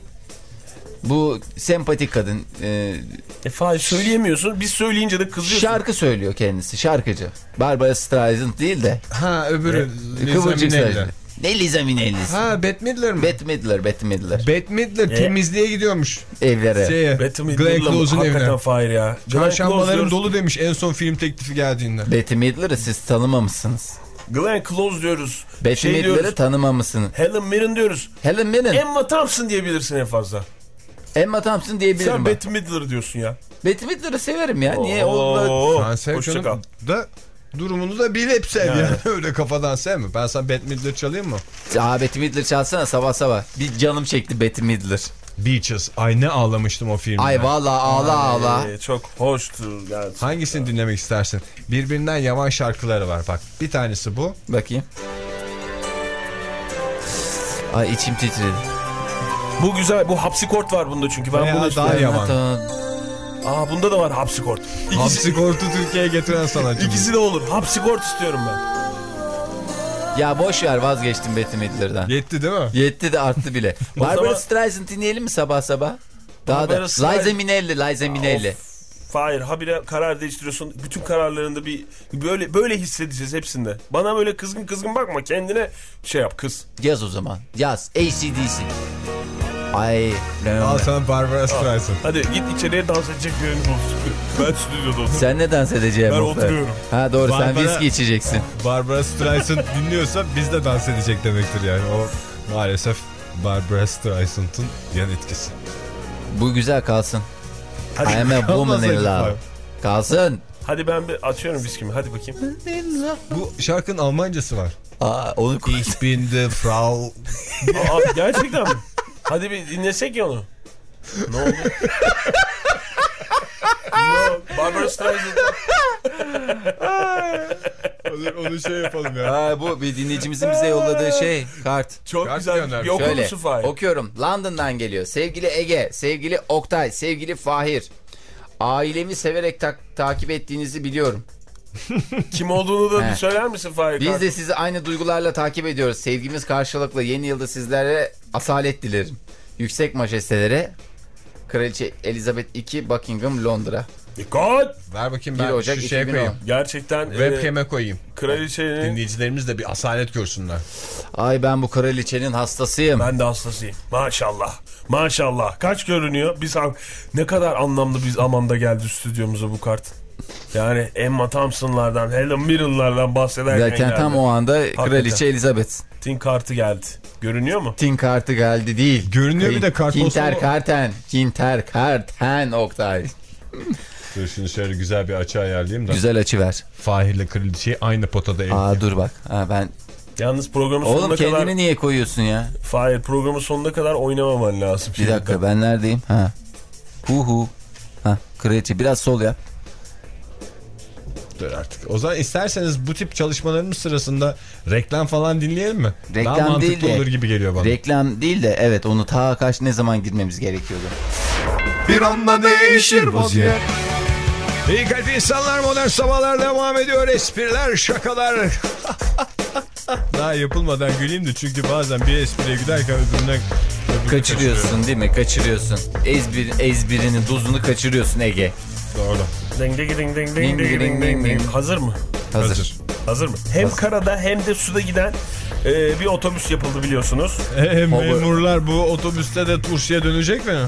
Bu sempatik kadın. Ee, E Fahir söyleyemiyorsun. Biz söyleyince de kızıyorsun. şarkı söylüyor kendisi. Şarkıcı. Barbara Streisand değil de. Ha öbürü. Liza Kıvırcık Minnelli. saçlı. Ne Liza Minnelli'si? Ha Bette Midler mi? Bette Midler. Bette Midler. Bette Midler E? temizliğe gidiyormuş. Evlere. Şeye, Betty Glenn Midler'la mı? Close'un Hakikaten evine. Fahir ya. Glenn Close Çarşambalarım diyoruz. dolu demiş en son film teklifi geldiğinde. Bette Midler'ı siz tanımamışsınız. Glenn Close diyoruz. Bette Şey Midler'ı diyoruz. tanımamışsınız. Helen Mirren diyoruz. Helen Mirren. Emma Thompson diyebilirsin en fazla. Emma Thompson diyebilirim Sen ben. Bette Midler diyorsun ya. Bette Midler'ı severim ya. Niye? Oo, O da... Sen sev hoşça kal. canım da durumunu da bil hep sev yani. Yani. Öyle kafadan sevme. Ben sana Bette Midler çalayım mı? Aa, Bette Midler çalsana sabah sabah. Bir canım çekti Bette Midler. Beaches. Ay ne ağlamıştım o filmde. Ay vallahi ağla ağla. Ee, çok hoştur. Yani. Hangisini dinlemek istersin? Birbirinden yavan şarkıları var bak. Bir tanesi bu. Bakayım. Ay içim titredi. Bu güzel. Bu hapsikort var bunda çünkü. Ben Bayağı bunu daha istiyorum. yavan. Aa, bunda da var hapsikort. İkisi, Hapsikort'u Türkiye'ye getiren sanatçı. ikisi de olur. Hapsikort istiyorum ben. Ya boş ver vazgeçtim Bette Midler'dan. Yetti değil mi? Yetti de arttı bile. Barbara zaman- Streisand dinleyelim mi sabah sabah? Daha Barbara da. Streisand- Liza Minnelli, Liza Minnelli. Hayır, habire karar değiştiriyorsun. Bütün kararlarında bir böyle böyle hissedeceğiz hepsinde. Bana böyle kızgın kızgın bakma. Kendine şey yap kız. Yaz o zaman. Yaz. A C D C. Ay. Al sana Barbara Streisand. Hadi git içeriye dans edecek birini bul. Ben stüdyoda oturuyorum. Sen ne dans edeceğim? Ben Oktay? oturuyorum. Ha doğru sen Barbara- viski içeceksin. Barbara Streisand dinliyorsa biz de dans edecek demektir yani. O maalesef Barbara Streisand'ın yan etkisi. Bu güzel kalsın. Hadi, I am a woman in Kalmasaydı love. bari. Kalsın. hadi ben bir açıyorum viskimi. Hadi bakayım. Bu şarkının Almancası var. Aa, onu koy. Ich bin die Frau. Aa, gerçekten mi? Hadi bir dinlesek ya onu. Ne oldu? Ne oldu? Barbara Streisand. onu, onu şey yapalım ya. Aa, bu bir dinleyicimizin bize yolladığı şey. Kart. Çok Kart güzel. göndermiş. Bir okur Şöyle musun Fahir? okuyorum. London'dan geliyor. Sevgili Ege, sevgili Oktay, sevgili Fahir. Ailemi severek ta- takip ettiğinizi biliyorum. Kim olduğunu da bir He. söyler misin Fahir? Biz de sizi aynı duygularla takip ediyoruz. Sevgimiz karşılıklı. Yeni yılda sizlere asalet dilerim. Yüksek majesteleri Kraliçe Elizabeth ikinci Buckingham Londra. Dikkat! Ver bakayım bir ben Ocak şu şeye iki bin on. koyayım. Gerçekten e, Webcam'e koyayım. kraliçenin... Dinleyicilerimiz de bir asalet görsünler. Ay ben bu kraliçenin hastasıyım. Ben de hastasıyım. Maşallah. Maşallah. Kaç görünüyor? Biz ne kadar anlamlı bir zamanda geldi stüdyomuza bu kart. Yani Emma Thompson'lardan, Helen Mirren'lardan bahsederken Derken geldi. tam o anda Hakikaten. kraliçe Elizabeth. Tin kartı geldi. Görünüyor mu? Tin kartı geldi değil. Görünüyor bir de kartpostal. Kinter karten. Kinter karten Oktay. Dur şimdi şöyle güzel bir açı ayarlayayım da. Güzel açı ver. Fahir'le kraliçeyi aynı potada eriteyim. Aa dur bak. Ha, ben... Yalnız programın Oğlum sonuna kendini kadar... niye koyuyorsun ya? Hayır, programın sonuna kadar oynamaman lazım. Bir dakika ben neredeyim? Ha. Hu hu. Ha, kraliçe biraz sol yap. Dur artık. O zaman isterseniz bu tip çalışmalarımız sırasında reklam falan dinleyelim mi? Reklam Daha mantıklı değil de, olur gibi geliyor bana. Reklam değil de evet onu ta kaç ne zaman girmemiz gerekiyordu. Bir anda değişir vaziyet. İyi kalp insanlar, modern sabahlar devam ediyor. Espriler, şakalar. Daha yapılmadan güleyim de çünkü bazen bir espriye gülerken öbüründen Kaçırıyorsun değil mi? Kaçırıyorsun. Ezbir, ezbirinin dozunu kaçırıyorsun Ege. Doğru. Ding ding ding ding ding ding ding ding ding. Hazır mı? Hazır. Hazır. Hazır mı? Hem Hazır. karada hem de suda giden e, bir otobüs yapıldı biliyorsunuz. E, memurlar bu otobüste de turşuya dönecek mi?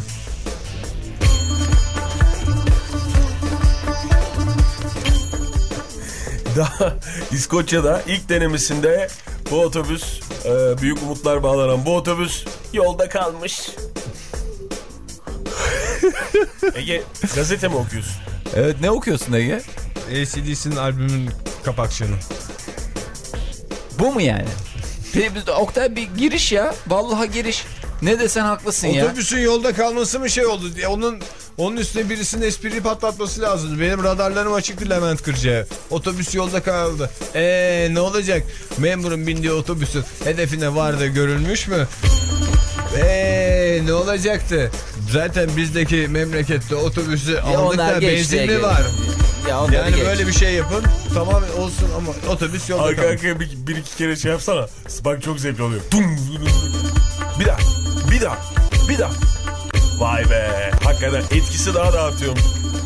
Daha İskoçya'da ilk denemesinde bu otobüs, e, büyük umutlar bağlanan bu otobüs yolda kalmış. Ege, gazete mi okuyorsun? Evet, ne okuyorsun Ege? A C D C'nin albümün kapakçığını. Bu mu yani? Peki, Oktay bir giriş ya. Vallahi giriş. Ne desen haklısın ya. Otobüsün yolda kalması mı şey oldu? Onun onun üstüne birisinin espriyi patlatması lazımdı. Benim radarlarım açıktı Levent Kırca'ya. Otobüs yolda kaldı. Eee ne olacak? Memurun bindiği otobüsün hedefine vardı, görülmüş mü? Eee ne olacaktı? Zaten bizdeki memlekette otobüsü aldık da benzinli var. Ya Yani geç. böyle bir şey yapın. Tamam olsun ama otobüs yolda Arka kaldı. arkaya bir, bir iki kere şey yapsana. Bak çok zevkli oluyor. Bir daha. Bir daha. Bir daha. Vay be. Hakikaten etkisi daha da artıyor.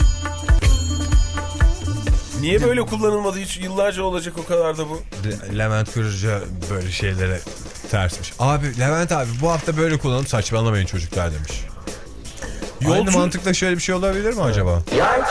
Niye böyle kullanılmadı hiç? Yıllarca olacak o kadar da bu. Levent Kırca böyle şeylere tersmiş. Abi Levent abi bu hafta böyle kullanalım, saçmalamayın çocuklar demiş. Yolcu... Aynı mantıkla şöyle bir şey olabilir mi acaba?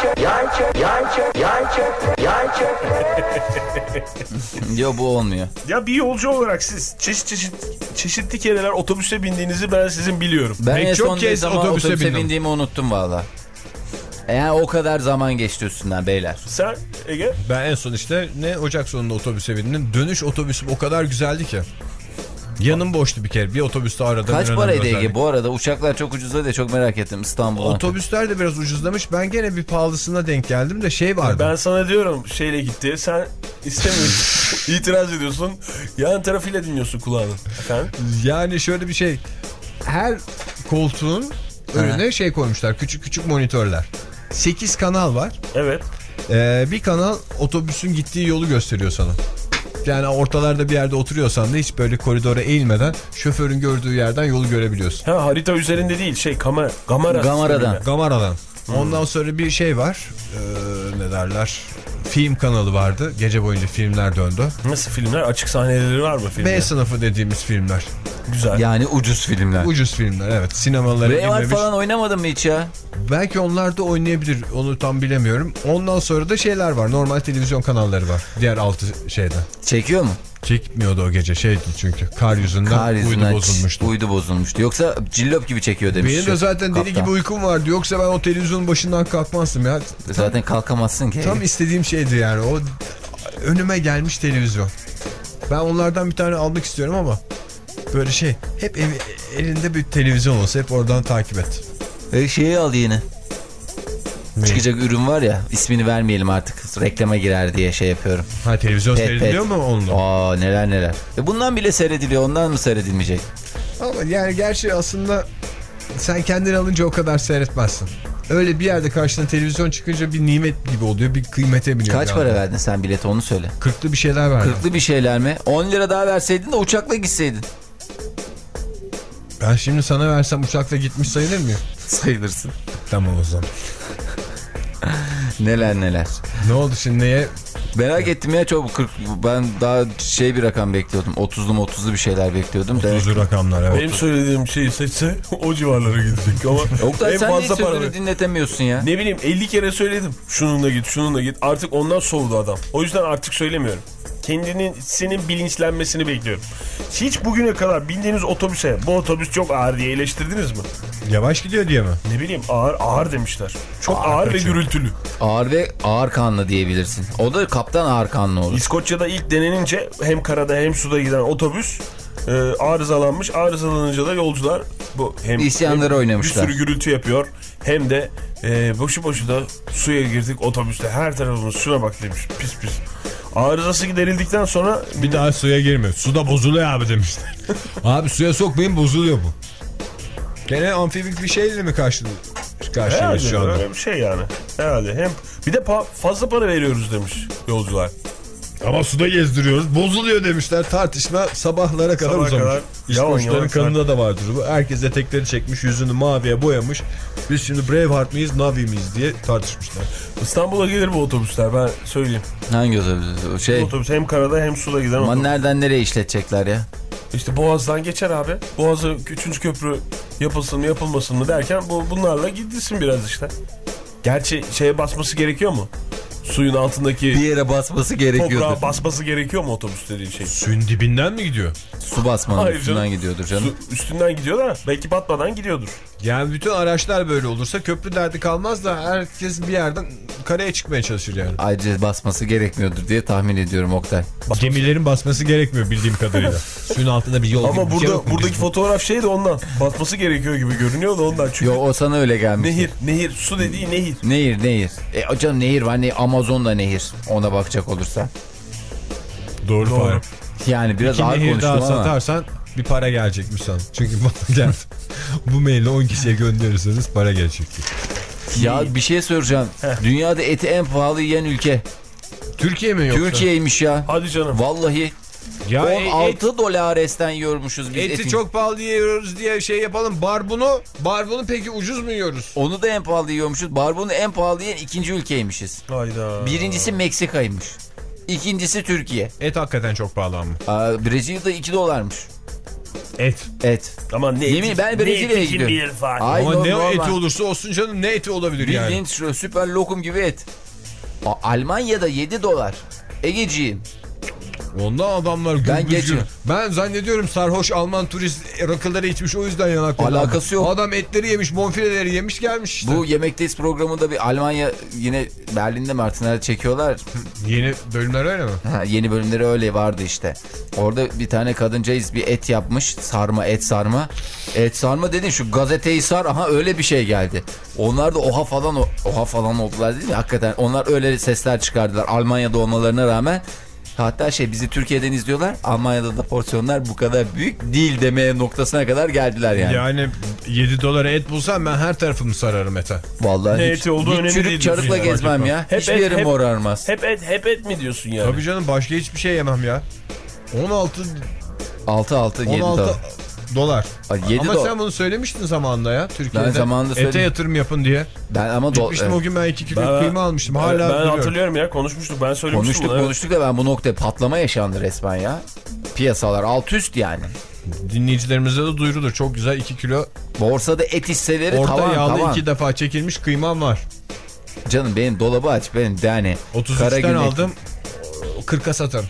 Yok bu olmuyor. Ya bir yolcu olarak siz çeşit çeşit çeşitli kereler otobüse bindiğinizi ben sizin biliyorum. Ben Pek en çok son ne kez zaman otobüse otobüse, bindim. bindiğimi unuttum valla. Yani o kadar zaman geçti üstünden beyler. Sen Ege? Ben en son işte ne Ocak sonunda otobüse bindim. Dönüş otobüsüm o kadar güzeldi ki. Yanım boştu bir kere. Bir otobüste aradım. Kaç paraydı Ege? Bu arada uçaklar çok ucuzladı diye çok merak ettim İstanbul'a. Otobüsler de biraz ucuzlamış. Ben gene bir pahalısına denk geldim de şey vardı. Ben sana diyorum şeyle gitti. Sen istemiyorsun. İtiraz ediyorsun. Yan tarafıyla dinliyorsun kulağını. Efendim? Yani şöyle bir şey. Her koltuğun önüne şey koymuşlar. Küçük küçük monitörler. sekiz kanal var. Evet. Ee, bir kanal otobüsün gittiği yolu gösteriyor sana. Yani ortalarda bir yerde oturuyorsan da hiç böyle koridora eğilmeden şoförün gördüğü yerden yolu görebiliyorsun. Ha, harita üzerinde değil şey kamera. Gamara Gamaradan. Gamaradan. Ondan sonra bir şey var. Ee, ne derler? Film kanalı vardı. Gece boyunca filmler döndü. Nasıl filmler? Açık sahneleri var mı filmler? B sınıfı dediğimiz filmler. Güzel. Yani ucuz filmler. Ucuz filmler evet. Sinemalara Reyvar girmemiş. falan oynamadın mı hiç ya? Belki onlar da oynayabilir. Onu tam bilemiyorum. Ondan sonra da şeyler var. Normal televizyon kanalları var. Diğer altı şeyden. Çekiyor mu? Çekmiyordu o gece. Şeydi çünkü. Kar yüzünden, Kar yüzünden uydu bozulmuştu. Uydu bozulmuştu. Yoksa cillop gibi çekiyor demiş. Benim de zaten deli kaptan. gibi uykum vardı. Yoksa ben o televizyonun başından kalkmazdım ya. Zaten kalkamazsın ki. Tam istediğim şeydi yani. O önüme gelmiş televizyon. Ben onlardan bir tane almak istiyorum ama böyle şey. Hep ev, elinde bir televizyon olsa hep oradan takip et. E şeyi al yine. Ne? Çıkacak ürün var ya, ismini vermeyelim artık, reklama girer diye şey yapıyorum. Ha televizyon Pet, seyrediliyor pet. mu onunla? Aa neler neler. E bundan bile seyrediliyor, ondan mı seyredilmeyecek? Ama yani gerçi aslında sen kendini alınca o kadar seyretmezsin. Öyle bir yerde karşına televizyon çıkınca bir nimet gibi oluyor, bir kıymete biniyor. Kaç para verdin sen bilete, onu söyle. Kırklı bir şeyler verdim. Kırklı bir şeyler mi? on lira daha verseydin de uçakla gitseydin. Ben şimdi sana versem uçakla gitmiş sayılır mıyım? Sayılırsın. Tamam o zaman. Neler neler. Ne oldu şimdi neye? Merak ettim ya çok kırk ben daha şey bir rakam bekliyordum. otuzlu otuzlu bir şeyler bekliyordum. otuzlu rakamlar evet. Benim söylediğim şeyi seçse o civarlara gidecek ama Oktay en sen niye fazla para sözünü ver. dinletemiyorsun ya? Ne bileyim elli kere söyledim. Şununla git, şununla git. Artık ondan soğudu adam. O yüzden artık söylemiyorum. Kendinin senin bilinçlenmesini bekliyorum. Hiç bugüne kadar bindiğiniz otobüse bu otobüs çok ağır diye eleştirdiniz mi? Yavaş gidiyor diye mi? Ne bileyim ağır ağır demişler. Çok ağır, Ağır ve kaçıyor. gürültülü. Ağır ve ağır kanlı diyebilirsin. O da kaptan ağır kanlı olur. İskoçya'da ilk denenince hem karada hem suda giden otobüs e, arızalanmış. Arızalanınca da yolcular bu hem, İsyanları hem oynamışlar. bir sürü gürültü yapıyor hem de e, boşu boşu da suya girdik otobüste. Her tarafımız şuna bak demiş. Pis pis. Arızası giderildikten sonra Bir daha suya girmiyor. Suda bozuluyor abi demişler. Abi suya sokmayın bozuluyor bu. Gene amfibik bir şeyle mi karşı karşıyayız herhalde şu anda? öyle bir şey yani. Herhalde hem bir de pa- fazla para veriyoruz demiş yolcular. Ama suda gezdiriyoruz. Bozuluyor demişler. Tartışma sabahlara kadar Sabaha uzamış. kadar yavan İskoçların yavan kanında da vardır bu. Herkes etekleri çekmiş, yüzünü maviye boyamış. Biz şimdi Braveheart mıyız, Navi miyiz diye tartışmışlar. İstanbul'a gelir bu otobüsler ben söyleyeyim. Hangi otobüs? O Şey, Bu otobüs hem karada hem suda giden aman otobüs. nereden nereye işletecekler ya? İşte Boğaz'dan geçer abi. Boğaz'a üçüncü köprü yapılsın mı yapılmasın mı derken bu bunlarla gidilsin biraz işte. Gerçi şeye basması gerekiyor mu? Suyun altındaki Bir yere basması gerekiyordu. toprağa basması gerekiyor mu otobüs dediğin şey? Suyun dibinden mi gidiyor? Su basmanın Hayır üstünden canım. gidiyordur canım. Su üstünden gidiyor da belki batmadan gidiyordur. Yani bütün araçlar böyle olursa köprü derdi kalmaz da herkes bir yerden karaya çıkmaya çalışır yani. Ayrıca basması gerekmiyordur diye tahmin ediyorum Oktay. Gemilerin basması gerekmiyor bildiğim kadarıyla. Suyun altında bir yol Ama gibi bir şey yok burada mu buradaki bizim? fotoğraf şey de ondan. Batması gerekiyor gibi görünüyor da ondan. Çünkü Yo o sana öyle gelmiş. nehir, nehir, su dediği nehir. Nehir, nehir. E hocam nehir var, ne Amazon'da nehir. Ona bakacak olursa. Doğru, Doğru. Fahri. Yani biraz İki ağır nehir daha konuştum ama. satarsan bir para gelecekmiş sana. Çünkü bana geldi. Bu maili on kişiye gönderirseniz para gelecek. Ya bir şey soracağım. Dünyada eti en pahalı yiyen ülke. Türkiye mi yoksa? Türkiye'ymiş ya. Hadi canım. Vallahi Ya on et, altı dolaresten yiyormuşuz biz eti etin. çok pahalı yiyoruz diye şey yapalım. Barbunu, barbunu peki ucuz mu yiyoruz? Onu da en pahalı yiyormuşuz. Barbunu en pahalı yiyen ikinci ülkeymişiz. Hayda. Birincisi Meksika'ymış. İkincisi Türkiye. Et hakikaten çok pahalı ama. Aa, Brezilya'da iki dolarmış. Et. Et. Ama ne Yemin eti- ben ne Brezilya'ya eti kim gidiyorum. bilir Fahri. Ay, Ama no- ne normal. eti olursa olsun canım, ne eti olabilir yani. Bildiğin şu süper lokum gibi et. A- Almanya'da yedi dolar. Egeciğim. Ondan adamlar gümbüz Ben gümbüz. geçiyorum. Ben zannediyorum sarhoş Alman turist rakıları içmiş, o yüzden yanakları. Alakası yok. Adam etleri yemiş, bonfileleri yemiş gelmiş işte. Bu Yemekteyiz programında bir Almanya yine Berlin'de mi artık nerede çekiyorlar? Yeni bölümler öyle mi? Ha, yeni bölümleri öyle vardı işte. Orada bir tane kadıncağız bir et yapmış. Sarma, et sarma. Et sarma dedin şu gazeteyi sar. Aha öyle bir şey geldi. Onlar da oha falan oha falan oldular değil mi? Hakikaten onlar öyle sesler çıkardılar. Almanya'da olmalarına rağmen. Hatta şey bizi Türkiye'den izliyorlar. Almanya'da da porsiyonlar bu kadar büyük değil demeye noktasına kadar geldiler yani. Yani yedi dolara et bulsam ben her tarafımı sararım ete. Vallahi Ne hiç, eti olduğu hiç önemli çürük değil çarıkla diyorsun yani. gezmem ya. Hep Hiçbir et, yerim hep- morarmaz. Hep et, hep et mi diyorsun yani? Tabii canım, başka hiçbir şey yemem ya. on altı altı altı yedi on altı dolar. dolar. Ay, yedi Ama dolar. sen bunu söylemiştin zamanında ya Türkiye'de. Ben zamanında Ete söyledim. yatırım yapın diye. Ben ama do- Gitmiştim o gün, ben iki kilo Ben- kıyma almıştım. Hala ben duruyor. hatırlıyorum ya, konuşmuştuk, ben söylemiştim. konuştuk bunu, evet. konuştuk da ben bu noktada patlama yaşandı resmen ya. Piyasalar alt üst yani. Dinleyicilerimize de duyurulur. Çok güzel iki kilo Borsada et hisseleri orta tavan yağlı tavan. iki defa çekilmiş kıymam var. Canım benim dolabı aç benim yani. otuz kara üçten günlük- aldım, kırka satarım.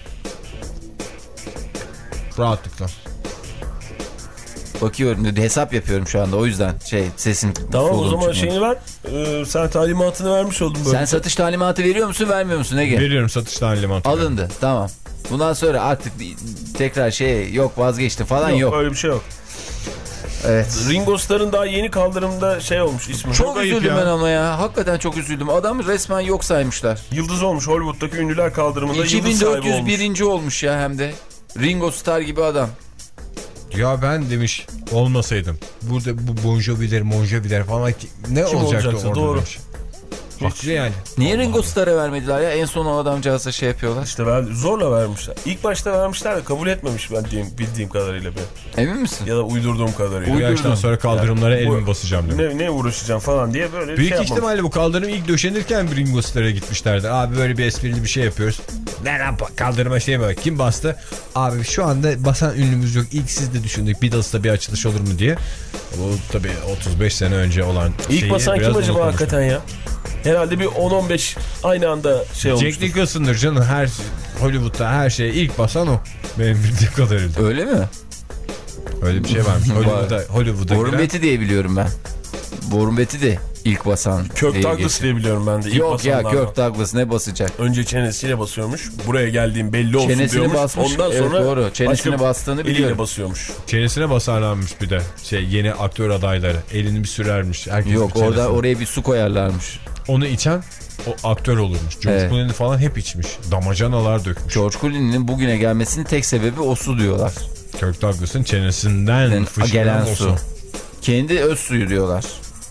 Rahatlıkla. Bakıyorum hesap yapıyorum şu anda o yüzden şey sesim. Tamam o solum zaman çıkmadı. şeyini ver. Ee, sen talimatını vermiş oldun böyle. Sen satış talimatı veriyor musun vermiyor musun Ege? Veriyorum satıştan liman. Alındı tamam. Bundan sonra artık tekrar şey yok vazgeçtim falan yok. Yok, öyle bir şey yok. Evet. Ringo Starr'ın daha yeni kaldırımda şey olmuş ismi. Çok, ayıp üzüldüm ya. ben ama ya. Hakikaten çok üzüldüm. Adamı resmen yok saymışlar. Yıldız olmuş, Hollywood'daki ünlüler kaldırımında yıldız sahibi olmuş. iki bin dört yüz birinci olmuş ya hem de. Ringo Starr gibi adam. Ya ben demiş olmasaydım. Burada bu Bon Jovi'ler, Mon Jovi'ler falan ki- ne Kim olacaktı olacaksa, orada doğru. demiş. Haklı yani. Niye Ringo Starr'a vermediler ya? En son o adamcağıza şey yapıyorlar. İşte ben zorla vermişler. İlk başta vermişler de kabul etmemiş ben diyeyim, bildiğim kadarıyla ben. Emin misin? Ya da uydurduğum kadarıyla. Bu yaştan sonra kaldırımlara yani, elimi basacağım dedim. Ne, ne uğraşacağım falan diye böyle Büyük şey ihtimalle bu kaldırım ilk döşenirken Ringo Starr'a gitmişlerdi. Abi böyle bir esprili bir şey yapıyoruz. Nereden kaldırıma şey böyle. Kim bastı? Abi şu anda basan ünlümüz yok. İlk siz de düşündük. Beatles'ta bir açılış olur mu diye. Bu tabii otuz beş sene önce olan İlk şeyi basan kim acaba hakikaten ya? Herhalde bir on on beş aynı anda şey olmuştur. Jack Nicholson'dır canım. Her Hollywood'da her şeye ilk basan o. Benim bildiğim kadarıyla. Öyle mi? Öyle bir şey varmış. Hollywood'da Hollywood'a Borun giren... Beti diye biliyorum ben. Borun Beti de ilk basan. Kirk Douglas diye biliyorum ben de. İlk Yok ya, basanlardan. Kirk Douglas ne basacak? Önce çenesiyle basıyormuş. Buraya geldiğim belli olsun Çenesini diyormuş. basmış. Ondan Evet, sonra doğru. Çenesini başka bastığını eliyle biliyorum. basıyormuş. Çenesine basarlarmış bir de. Şey yeni aktör adayları. Elini bir sürermiş. Herkes Yok bir orada çenesine. oraya bir su koyarlarmış. Onu içen o aktör olurmuş. George Evet. Clooney falan hep içmiş. Damacanalar dökmüş. George Clooney'nin bugüne gelmesinin tek sebebi o su diyorlar. Kirk Douglas'ın çenesinden Yani fışkıran gelen o su. su. Kendi öz suyu diyorlar.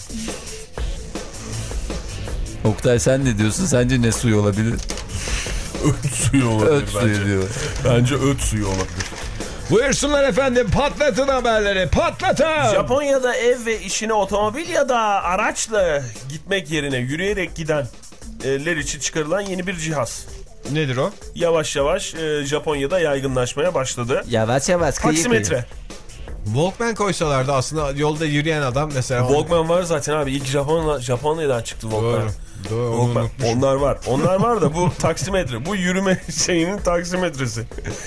Oktay sen ne diyorsun? Sence ne suyu olabilir? Öt suyu olabilir Öt bence. suyu diyor. Bence öt suyu olabilir. Buyursunlar efendim, patlatın haberleri, patlatın. Japonya'da ev ve işine otomobil ya da araçla gitmek yerine yürüyerek gidenler için çıkarılan yeni bir cihaz. Nedir o? Yavaş yavaş e, Japonya'da yaygınlaşmaya başladı. Yavaş yavaş. Taksimetre. Walkman koysalardı aslında yolda yürüyen adam mesela. Walkman var zaten abi. İlk Japonya, Japonya'dan çıktı Walkman. Doğru. Doğru, onu Walkman. unutmuşum. Onlar var. Onlar var da bu taksimetre. Bu yürüme şeyinin taksimetresi.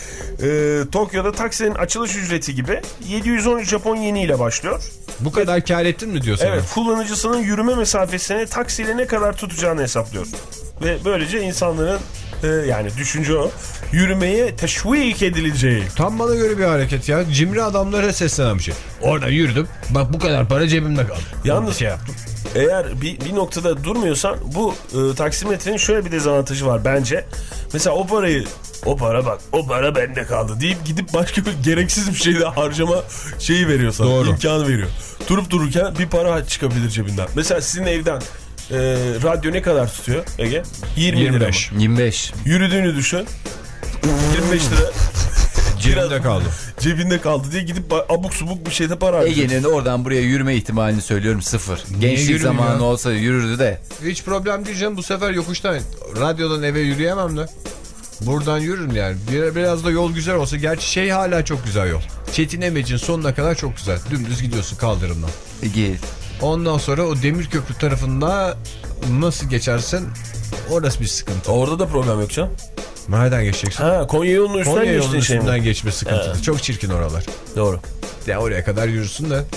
Ee, Tokyo'da taksinin açılış ücreti gibi yedi yüz on üç Japon yeni ile başlıyor. Bu kadar kar ettin mi diyor sana? Evet, kullanıcısının yürüme mesafesini taksiyle ne kadar tutacağını hesaplıyor. Ve böylece insanların e, yani düşünce o, yürümeye teşvik edileceği. Tam bana göre bir hareket ya. Cimri adamlara seslenen bir şey. Oradan yürüdüm. Bak bu kadar para cebimde kaldı. Yalnız Bir şey yaptım. eğer bir, bir noktada durmuyorsan bu e, taksimetrenin şöyle bir dezavantajı var bence. Mesela o parayı, o para bak, o para bende kaldı deyip gidip başka bir gereksiz bir şeyde harcama şeyi veriyor sana. Doğru. İmkanı veriyor. Durup dururken bir para çıkabilir cebinden. Mesela sizin evden e, radyo ne kadar tutuyor Ege? yirmi yirmi lira beş. mı? yirmi beş. Yürüdüğünü düşün. yirmi beş lira Cebimde kaldı. cebinde kaldı diye gidip abuk subuk bir şeyde para harcıyorsun. Ege'nin oradan buraya yürüme ihtimalini söylüyorum sıfır. Gençlik yürümüyor? zamanı olsa yürürdü de. Hiç problem değil canım, bu sefer yokuştan. Radyodan eve yürüyemem de. Buradan yürürüm yani. Bir, biraz da yol güzel olsa. Gerçi şey hala çok güzel yol. Çetin Emeci'nin sonuna kadar çok güzel. Dümdüz gidiyorsun kaldırımdan. Ege. Ondan sonra o demir köprü tarafında nasıl geçersin orası bir sıkıntı. Orada da problem yok canım. Nereden geçeceksin? Ha, Konya yolunun üstünden Konya yolunun geçtiğin şey mi? üstünden geçme sıkıntılı. Evet. Çok çirkin oralar. Doğru. Ya oraya kadar yürürsün de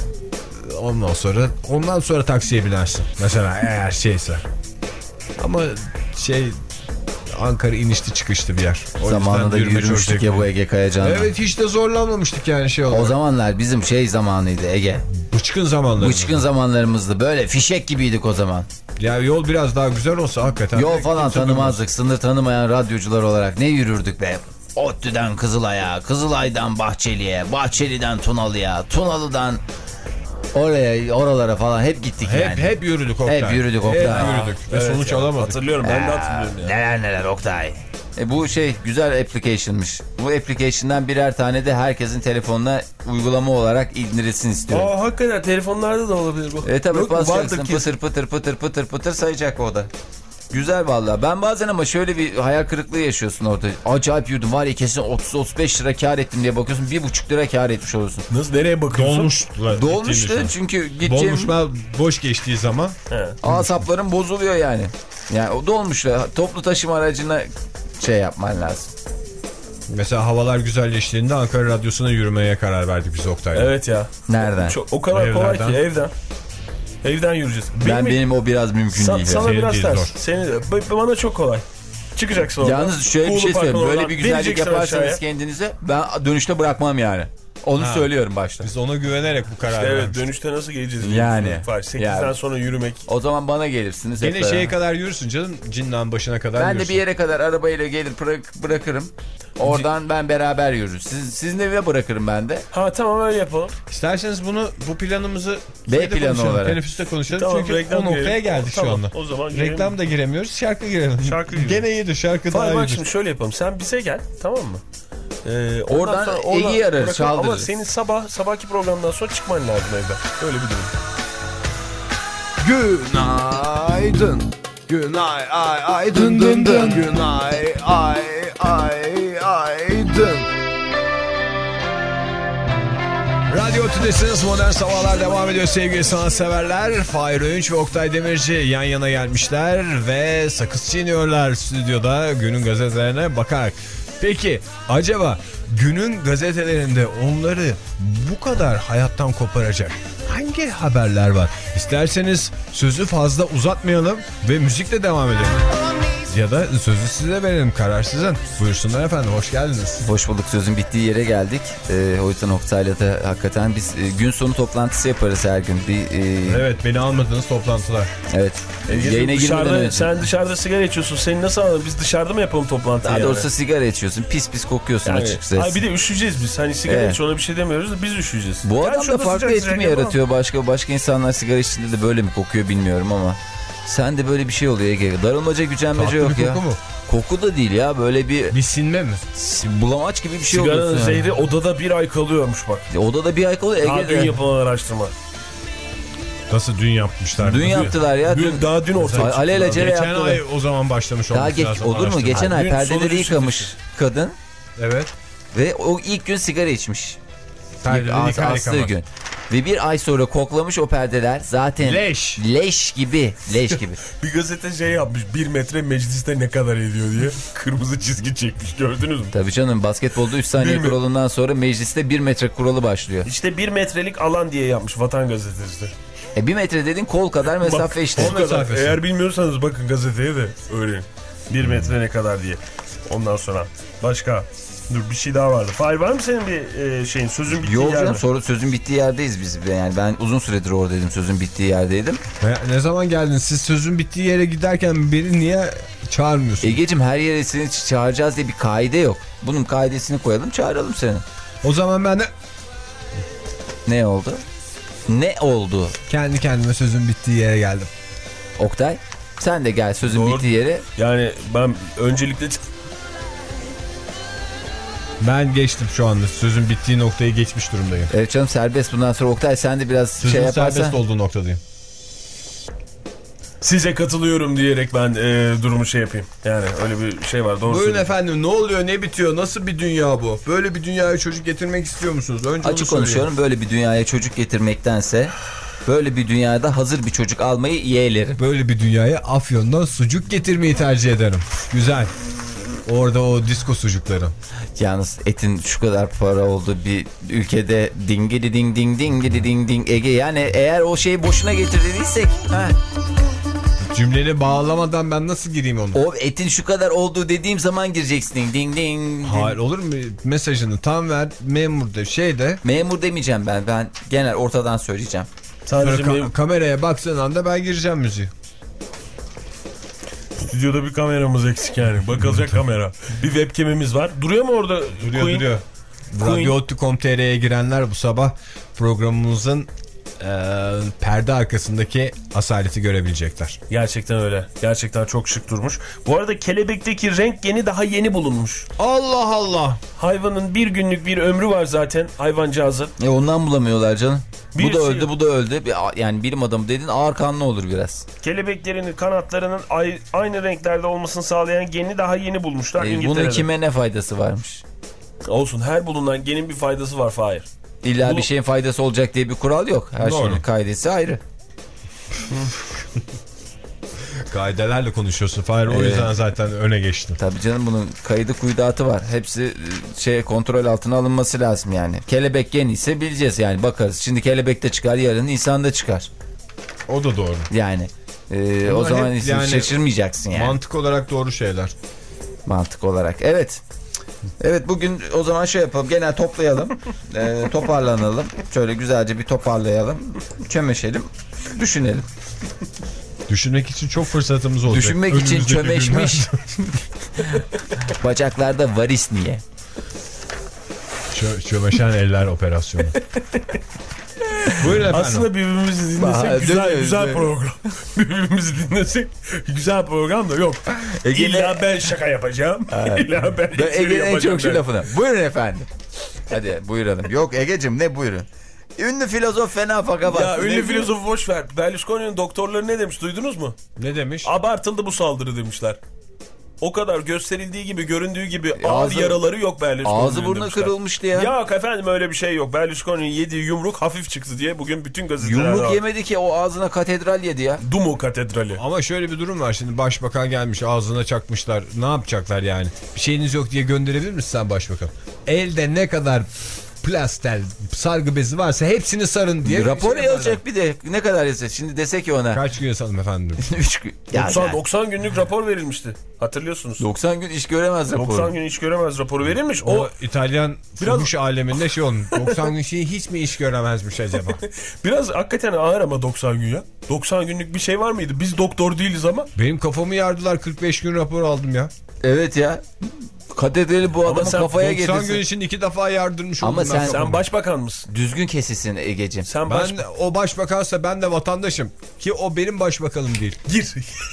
ondan sonra ondan sonra taksiye binersin. Mesela eğer şeyse. Ama şey Ankara inişli çıkışlı bir yer. O Zamanında yüzden yürüme çok yürümüştük ya zevkli. bu Ege Kayacan'la. Evet, hiç de zorlanmamıştık yani şey olarak. O zamanlar bizim şey zamanıydı Ege. Bıçkın zamanları. Bıçkın zamanlarımızdı. Böyle fişek gibiydik o zaman. Ya yol biraz daha güzel olsa hakikaten. Yol falan kimse tanımazdık. Sınır tanımayan radyocular olarak ne yürürdük be. ODTÜ'den Kızılay'a, Kızılay'dan Bahçeli'ye, Bahçeli'den Tunalı'ya, Tunalı'dan oraya, oralara falan hep gittik Hep, yani. hep yürüdük Oktay. Hep yürüdük Oktay. Hep yürüdük. Ve Evet sonuç ya, alamadık. Hatırlıyorum, ben de hatırlıyorum ya. Neler neler Oktay. E bu şey güzel application'mış. Bu application'dan birer tane de herkesin telefonuna uygulama olarak indirilsin istiyorum. Aa, hakikaten telefonlarda da olabilir bu. E tabi Yok, basacaksın vardır pıtır pıtır pıtır pıtır pıtır sayacak o da. Güzel vallahi. Ben bazen ama şöyle bir hayal kırıklığı yaşıyorsun orada. Acayip yürüdüm var ya, kesin otuz otuz beş lira kar ettim diye bakıyorsun. bir buçuk lira kar etmiş olursun. Nasıl, nereye bakıyorsun? Dolmuşlar. Dolmuştu çünkü gideceğim Dolmuşlar boş geçtiği zaman. He. asapların bozuluyor yani. Yani o dolmuşla toplu taşıma aracına şey yapman lazım. Mesela havalar güzelleştiğinde Ankara Radyosu'na yürümeye karar verdik biz Oktay'la. Evet ya. Nereden? Çok, o kadar kolay Evlerden. ki evden. Evden yürüyeceğiz. Ben benim o biraz mümkün Sa- değil. sana Senin biraz değil, ters. zor. Senin de. B- Bana çok kolay. Çıkacaksın oradan. Yalnız şöyle bir Kuğulu şey Park'ın söyleyeyim. Böyle oradan bir güzellik bineceksin yaparsanız aşağıya. kendinize ben dönüşte bırakmam yani. Onu Ha. söylüyorum başta. Biz ona güvenerek bu kararı İşte evet, vermiştik. dönüşte nasıl geleceğiz? Yani. sekizden Yani. sonra yürümek. O zaman bana gelirsiniz. hep Gene beraber. şeye kadar yürürsün canım. Cinnahın başına kadar Ben yürürsün. de bir yere kadar arabayla gelir bırak, bırakırım. Oradan ben beraber yürürüz. Siz, sizin evine bırakırım ben de. Ha tamam, öyle yapalım. İsterseniz bunu bu planımızı B şeyde planı konuşalım, olarak. teneffüste konuşalım. Tamam, Çünkü reklam o noktaya girelim. geldik Tamam, şu anda. o zaman girelim. Reklam da giremiyoruz, şarkı girelim. Şarkı girelim. Gene iyidir, şarkı daha Fahir bak iyidir. şimdi şöyle yapalım. Sen bize gel, tamam mı? Ee, ondan Oradan sonra Ege'yi ararız, bırakalım. Ama çaldırırız. senin sabah sabahki programdan sonra çıkman lazım evden. Öyle bir durum. Günaydın. Günay ay ay dın dın dın. Günay ay ay ay dın. Radyo Tüdesiniz, Modern Sabahlar devam ediyor sevgili sanatseverler. Fahir Öğünç ve Oktay Demirci yan yana gelmişler ve sakız çiğniyorlar stüdyoda günün gazetelerine bakarak. Peki acaba günün gazetelerinde onları bu kadar hayattan koparacak hangi haberler var? İsterseniz sözü fazla uzatmayalım ve müzikle devam edelim. Ya da sözü size verelim, karar sizin. Buyursunlar efendim, hoş geldiniz. Hoş bulduk, sözün bittiği yere geldik. Ee, o yüzden Oktay'la da hakikaten biz e, gün sonu toplantısı yaparız her gün. Bir, e, Evet, beni almadığınız toplantılar. evet. Yayına girmeden Dışarıda, önce. sen dışarıda sigara içiyorsun. Seni nasıl alalım? Biz dışarıda mı yapalım toplantıyı? Daha yani? doğrusu sigara içiyorsun. Pis pis kokuyorsun Yani, açıkçası. ay bir de üşüyeceğiz biz. Hani sigara Evet. iç, ona bir şey demiyoruz da biz üşüyeceğiz. Bu Gel adam da şurada farklı sıcak etki sıcak mi yapalım. yaratıyor? Başka başka insanlar sigara içtiğinde de böyle mi kokuyor bilmiyorum ama. Sen de böyle bir şey oluyor Ege. Darılmaca gücenmece Tatlı yok bir ya. koku mu? Koku da değil ya, böyle bir Bir sinme mi? bulamaç gibi bir şey Sigaranın oluyorsun. zehri odada bir ay kalıyormuş bak. Yani. Odada bir ay kalıyor Daha dün Ege'de. yapılan araştırma. Nasıl dün yapmışlar? Dün yaptılar ya. Dün, Dün, daha dün ortaya çıktı. alelacele Geçen yaptılar. ay o zaman başlamış Daha olması geç lazım. olur mu? araştırma. Geçen ay Dün perdeleri sonucu yıkamış çıkmıştı. kadın Evet. ve o ilk gün sigara içmiş. Perdeleri As- yıkar astığı yıkamaz. gün. Ve bir ay sonra koklamış o perdeler zaten Leş. leş gibi, leş gibi. Bir gazete şey yapmış. Bir metre mecliste ne kadar ediyor diye. Kırmızı çizgi çekmiş. Gördünüz mü? Tabii canım, basketbolda üç saniye Değil mi? kuralından sonra mecliste bir metre kuralı başlıyor. İşte bir metrelik alan diye yapmış Vatan Gazetesi. E bir metre dedin kol kadar mesafe işte. O kadar. mesafesi. Eğer bilmiyorsanız bakın gazeteye de öğrenin. Bir metre ne kadar diye. Ondan sonra başka. Dur, bir şey daha vardı. Fahir, var mı senin bir e, şeyin, sözün bittiği Yok yer canım, mi? sonra sözün bittiği yerdeyiz biz. Yani ben uzun süredir oradaydım, sözün bittiği yerdeydim. Ne, ne zaman geldiniz? Siz sözün bittiği yere giderken beni niye çağırmıyorsunuz? Egeciğim, her yere seni çağıracağız diye bir kaide yok. Bunun kaidesini koyalım, çağıralım seni. O zaman ben de Ne oldu? Ne oldu? kendi kendime sözün bittiği yere geldim. Oktay, sen de gel sözün Doğru. bittiği yere. Yani ben öncelikle Ben geçtim şu anda. Sözün bittiği noktayı geçmiş durumdayım. Evet canım, serbest bundan sonra. Oktay sen de biraz Sözün şey yaparsan. serbest olduğu noktadayım. size katılıyorum diyerek ben e, durumu şey yapayım. Yani öyle bir şey var. Doğru Buyurun söylüyorsun. efendim, ne oluyor, ne bitiyor, nasıl bir dünya bu? Böyle bir dünyaya çocuk getirmek istiyor musunuz? Önce Açık konuşuyorum, böyle bir dünyaya çocuk getirmektense böyle bir dünyada hazır bir çocuk almayı yeğlerim. Böyle bir dünyaya Afyon'dan sucuk getirmeyi tercih ederim. Güzel. Orada o disco sucukları. Yalnız etin şu kadar para olduğu bir ülkede dingili ding ding dingili ding ding Ege, yani eğer o şeyi boşuna getirdiysek ha, Cümleni bağlamadan ben nasıl gireyim onu? o etin şu kadar olduğu dediğim zaman gireceksin ding ding ding. Hayır, olur mu? Mesajını tam ver, memur de şeyde. Memur demeyeceğim ben, ben genel ortadan söyleyeceğim. Sadece Sonra ka- benim kameraya baksın anda ben gireceğim müziği. stüdyoda bir kameramız eksik yani. Bakılacak kamera. Bir webcam'imiz var. Duruyor mu orada? Duruyor Queen? duruyor. radyo ot nokta com nokta t r'ye girenler bu sabah programımızın e, perde arkasındaki asaleti görebilecekler. Gerçekten öyle. Gerçekten çok şık durmuş. Bu arada kelebekteki renk geni daha yeni bulunmuş. Allah Allah. Hayvanın bir günlük bir ömrü var zaten hayvancağızın. E ondan bulamıyorlar canım. Bir bu da şey- öldü, bu da öldü. Bir- Yani bilim adamı dedin ağır kanlı olur biraz. Kelebeklerinin kanatlarının ay- aynı renklerde olmasını sağlayan geni daha yeni bulmuşlar E, İngiltere'de. bunun kime ne faydası varmış? Olsun, her bulunan genin bir faydası var Fahir. İlla Bu- bir şeyin faydası olacak diye bir kural yok. Her Doğru. şeyin kaidesi ayrı. Kaidelerle konuşuyorsun Fahir, o Evet. yüzden zaten öne geçtin. Tabii canım, bunun kaydı kuyudatı var. Hepsi e, şey kontrol altına alınması lazım yani. Kelebek gen ise bileceğiz yani, bakarız. Şimdi kelebek de çıkar, yarın insan da çıkar. O da doğru. Yani e, o Bunlar zaman hep hiç yani şaşırmayacaksın yani. Mantık olarak doğru şeyler. Mantık olarak. Evet. Evet, bugün o zaman şey yapalım. Genel toplayalım. e, toparlanalım. Şöyle güzelce bir toparlayalım. Çömeşelim. Düşünelim. Düşünmek için çok fırsatımız olacak. Düşünmek için Önümüzdeki çömeşmiş. günler. Bacaklarda varis niye? Çö çömeşen eller operasyonu. Buyurun efendim. Aslında birbirimizi dinlesek Bah, güzel değil mi? güzel Değil mi? program. Birbirimizi dinlesek güzel program da yok. Ege'ne- İlla ben şaka yapacağım. İlla ben Ben espri Ege'nin en yapacağım çok şu ben. lafına. Buyurun efendim. Hadi buyuralım. Yok Ege'cim, ne buyurun? Ünlü filozof fena faka bak. Ya ünlü Ne- filozofu boş ver. Berlusconi'nin doktorları ne demiş duydunuz mu? Ne demiş? Abartıldı bu saldırı demişler. O kadar gösterildiği gibi, göründüğü gibi ağır ağzı- yaraları yok Berlusconi'nin Ağzı burnu demişler. kırılmıştı ya. Yok efendim, öyle bir şey yok. Berlusconi'nin yediği yumruk hafif çıktı diye bugün bütün gazeteler Yumruk var. yemedi ki, o ağzına katedral yedi ya. Dumo Katedrali. Ama şöyle bir durum var, şimdi başbakan gelmiş, ağzına çakmışlar, ne yapacaklar yani? Bir şeyiniz yok diye gönderebilir misin sen başbakan? Elde ne kadar plastel, sargı bezi varsa hepsini sarın diye. Rapor şey yazacak bir de. Ne kadar yazacak? Şimdi dese ki ona. Kaç gün yasalım efendim? üç gün. Ya doksan, sen- doksan günlük rapor verilmişti. Hatırlıyorsunuz. doksan gün iş göremez raporu. doksan gün iş göremez raporu verilmiş. O, O İtalyan Biraz- fuhuş aleminde şey onun doksan gün şeyi hiç mi iş göremezmiş acaba? biraz hakikaten ağır ama doksan gün ya. doksan günlük bir şey var mıydı? Biz doktor değiliz ama. Benim kafamı yardılar, kırk beş gün rapor aldım ya. Evet ya. Katedrali bu adamın sen kafaya doksan gün getirsin. için iki defa yardırmış Ama oldum ben sen- kafamı. Sen başbakan mısın? Düzgün kesilsin Ege'cim. Sen baş... Ben o başbakansa ben de vatandaşım. Ki o benim başbakanım değil. Gir.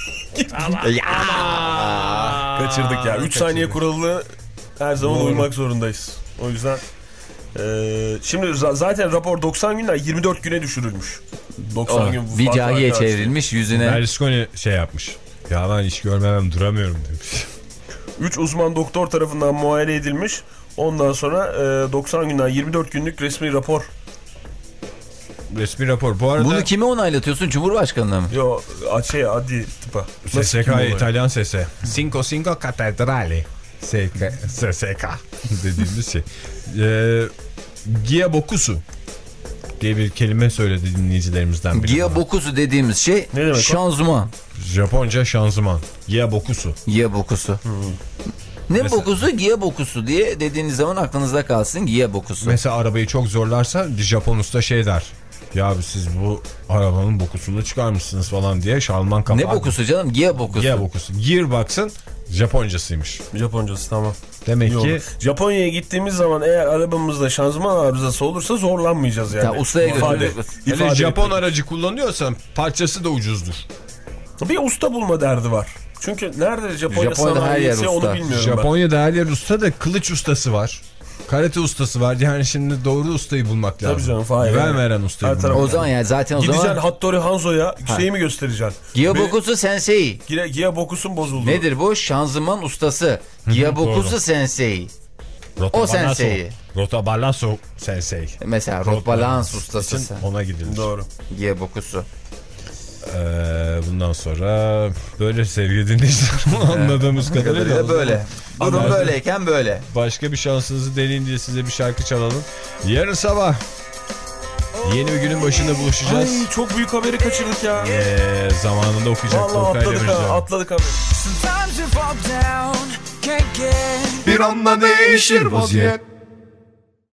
Kaçırdık ya. üç saniye kuralını her zaman Doğru. uymak zorundayız. O yüzden e, şimdi za- zaten rapor doksan günden yirmi dört güne düşürülmüş. doksan Oh, gün bu bir farklı cahiye arkadaşlar. çevrilmiş yüzüne. Berlusconi şey yapmış. Ya ben iş görmemem duramıyorum demiş. üç uzman doktor tarafından muayene edilmiş. Ondan sonra e, doksan günden yirmi dört günlük resmi rapor. Resmi rapor. Bu arada Bunu kime onaylatıyorsun? Cumhurbaşkanına mı? Yo a- şey adli tıpa. S S kim K oluyor? İtalyan sesi. Cinco Cinco Catedrali. S S K dediğimiz şey. Ee, Gia Bokusu diye bir kelime söyledi dinleyicilerimizden biri. Gia bokusu dediğimiz şey Ne demek o? şanzıman. Japonca şanzıman. Gia Bokusu. Gia bokusu. Ne Mesela- bokusu? Gia bokusu diye dediğiniz zaman aklınızda kalsın. Gia bokusu. Mesela arabayı çok zorlarsa Japon usta şey der. Ya siz bu arabanın bokusunu çıkarmışsınız falan diye şalman kapar. Ne bokusu canım? Gia bokusu. Gia Bokusu. Gearbox'ın Japoncasıymış. Japoncası tamam. Demek Yok. ki Japonya'ya gittiğimiz zaman eğer arabamızda şanzıman arızası olursa zorlanmayacağız yani. Ya ustaya İfade- götürüyoruz. hele ifade Japon etmek. aracı kullanıyorsan parçası da ucuzdur. Bir usta bulma derdi var. Çünkü nerede Japonya Japonya'da her yer sanayisi onu usta. bilmiyorum ben. Japonya'da her yer usta da kılıç ustası var. Karate ustası var. Yani şimdi doğru ustayı bulmak lazım. Tabii canım, Fahir. Güven veren ustayı Her bulmak O zaman yani zaten o Gideceksin zaman Hattori Hanzo'ya şeyi mi göstereceksin? Gia Ve- bokusu sensei. Gia, Gia Bokus'un bozuldu. Nedir bu? Şanzıman ustası. Gia bokusu doğru. sensei. Rota O Balasso- sensei. Rota Balasso sensei. Mesela rot balans ustası. için ona gidilir. Doğru. Gia bokusu. Ee, bundan sonra böyle sevgili dinleyiciler anladığımız kadarıyla Kadarıyla böyle. Durum Ama- böyleyken böyle. başka bir şansınızı deneyin diye size bir şarkı çalalım. Yarın sabah yeni bir günün başında buluşacağız. Ay çok büyük haberi kaçırdık ya. Ee, zamanında okuyacak. Vallahi Oktay atladık Demirci. ha, atladık haberi. Bir anda değişir vaziyet.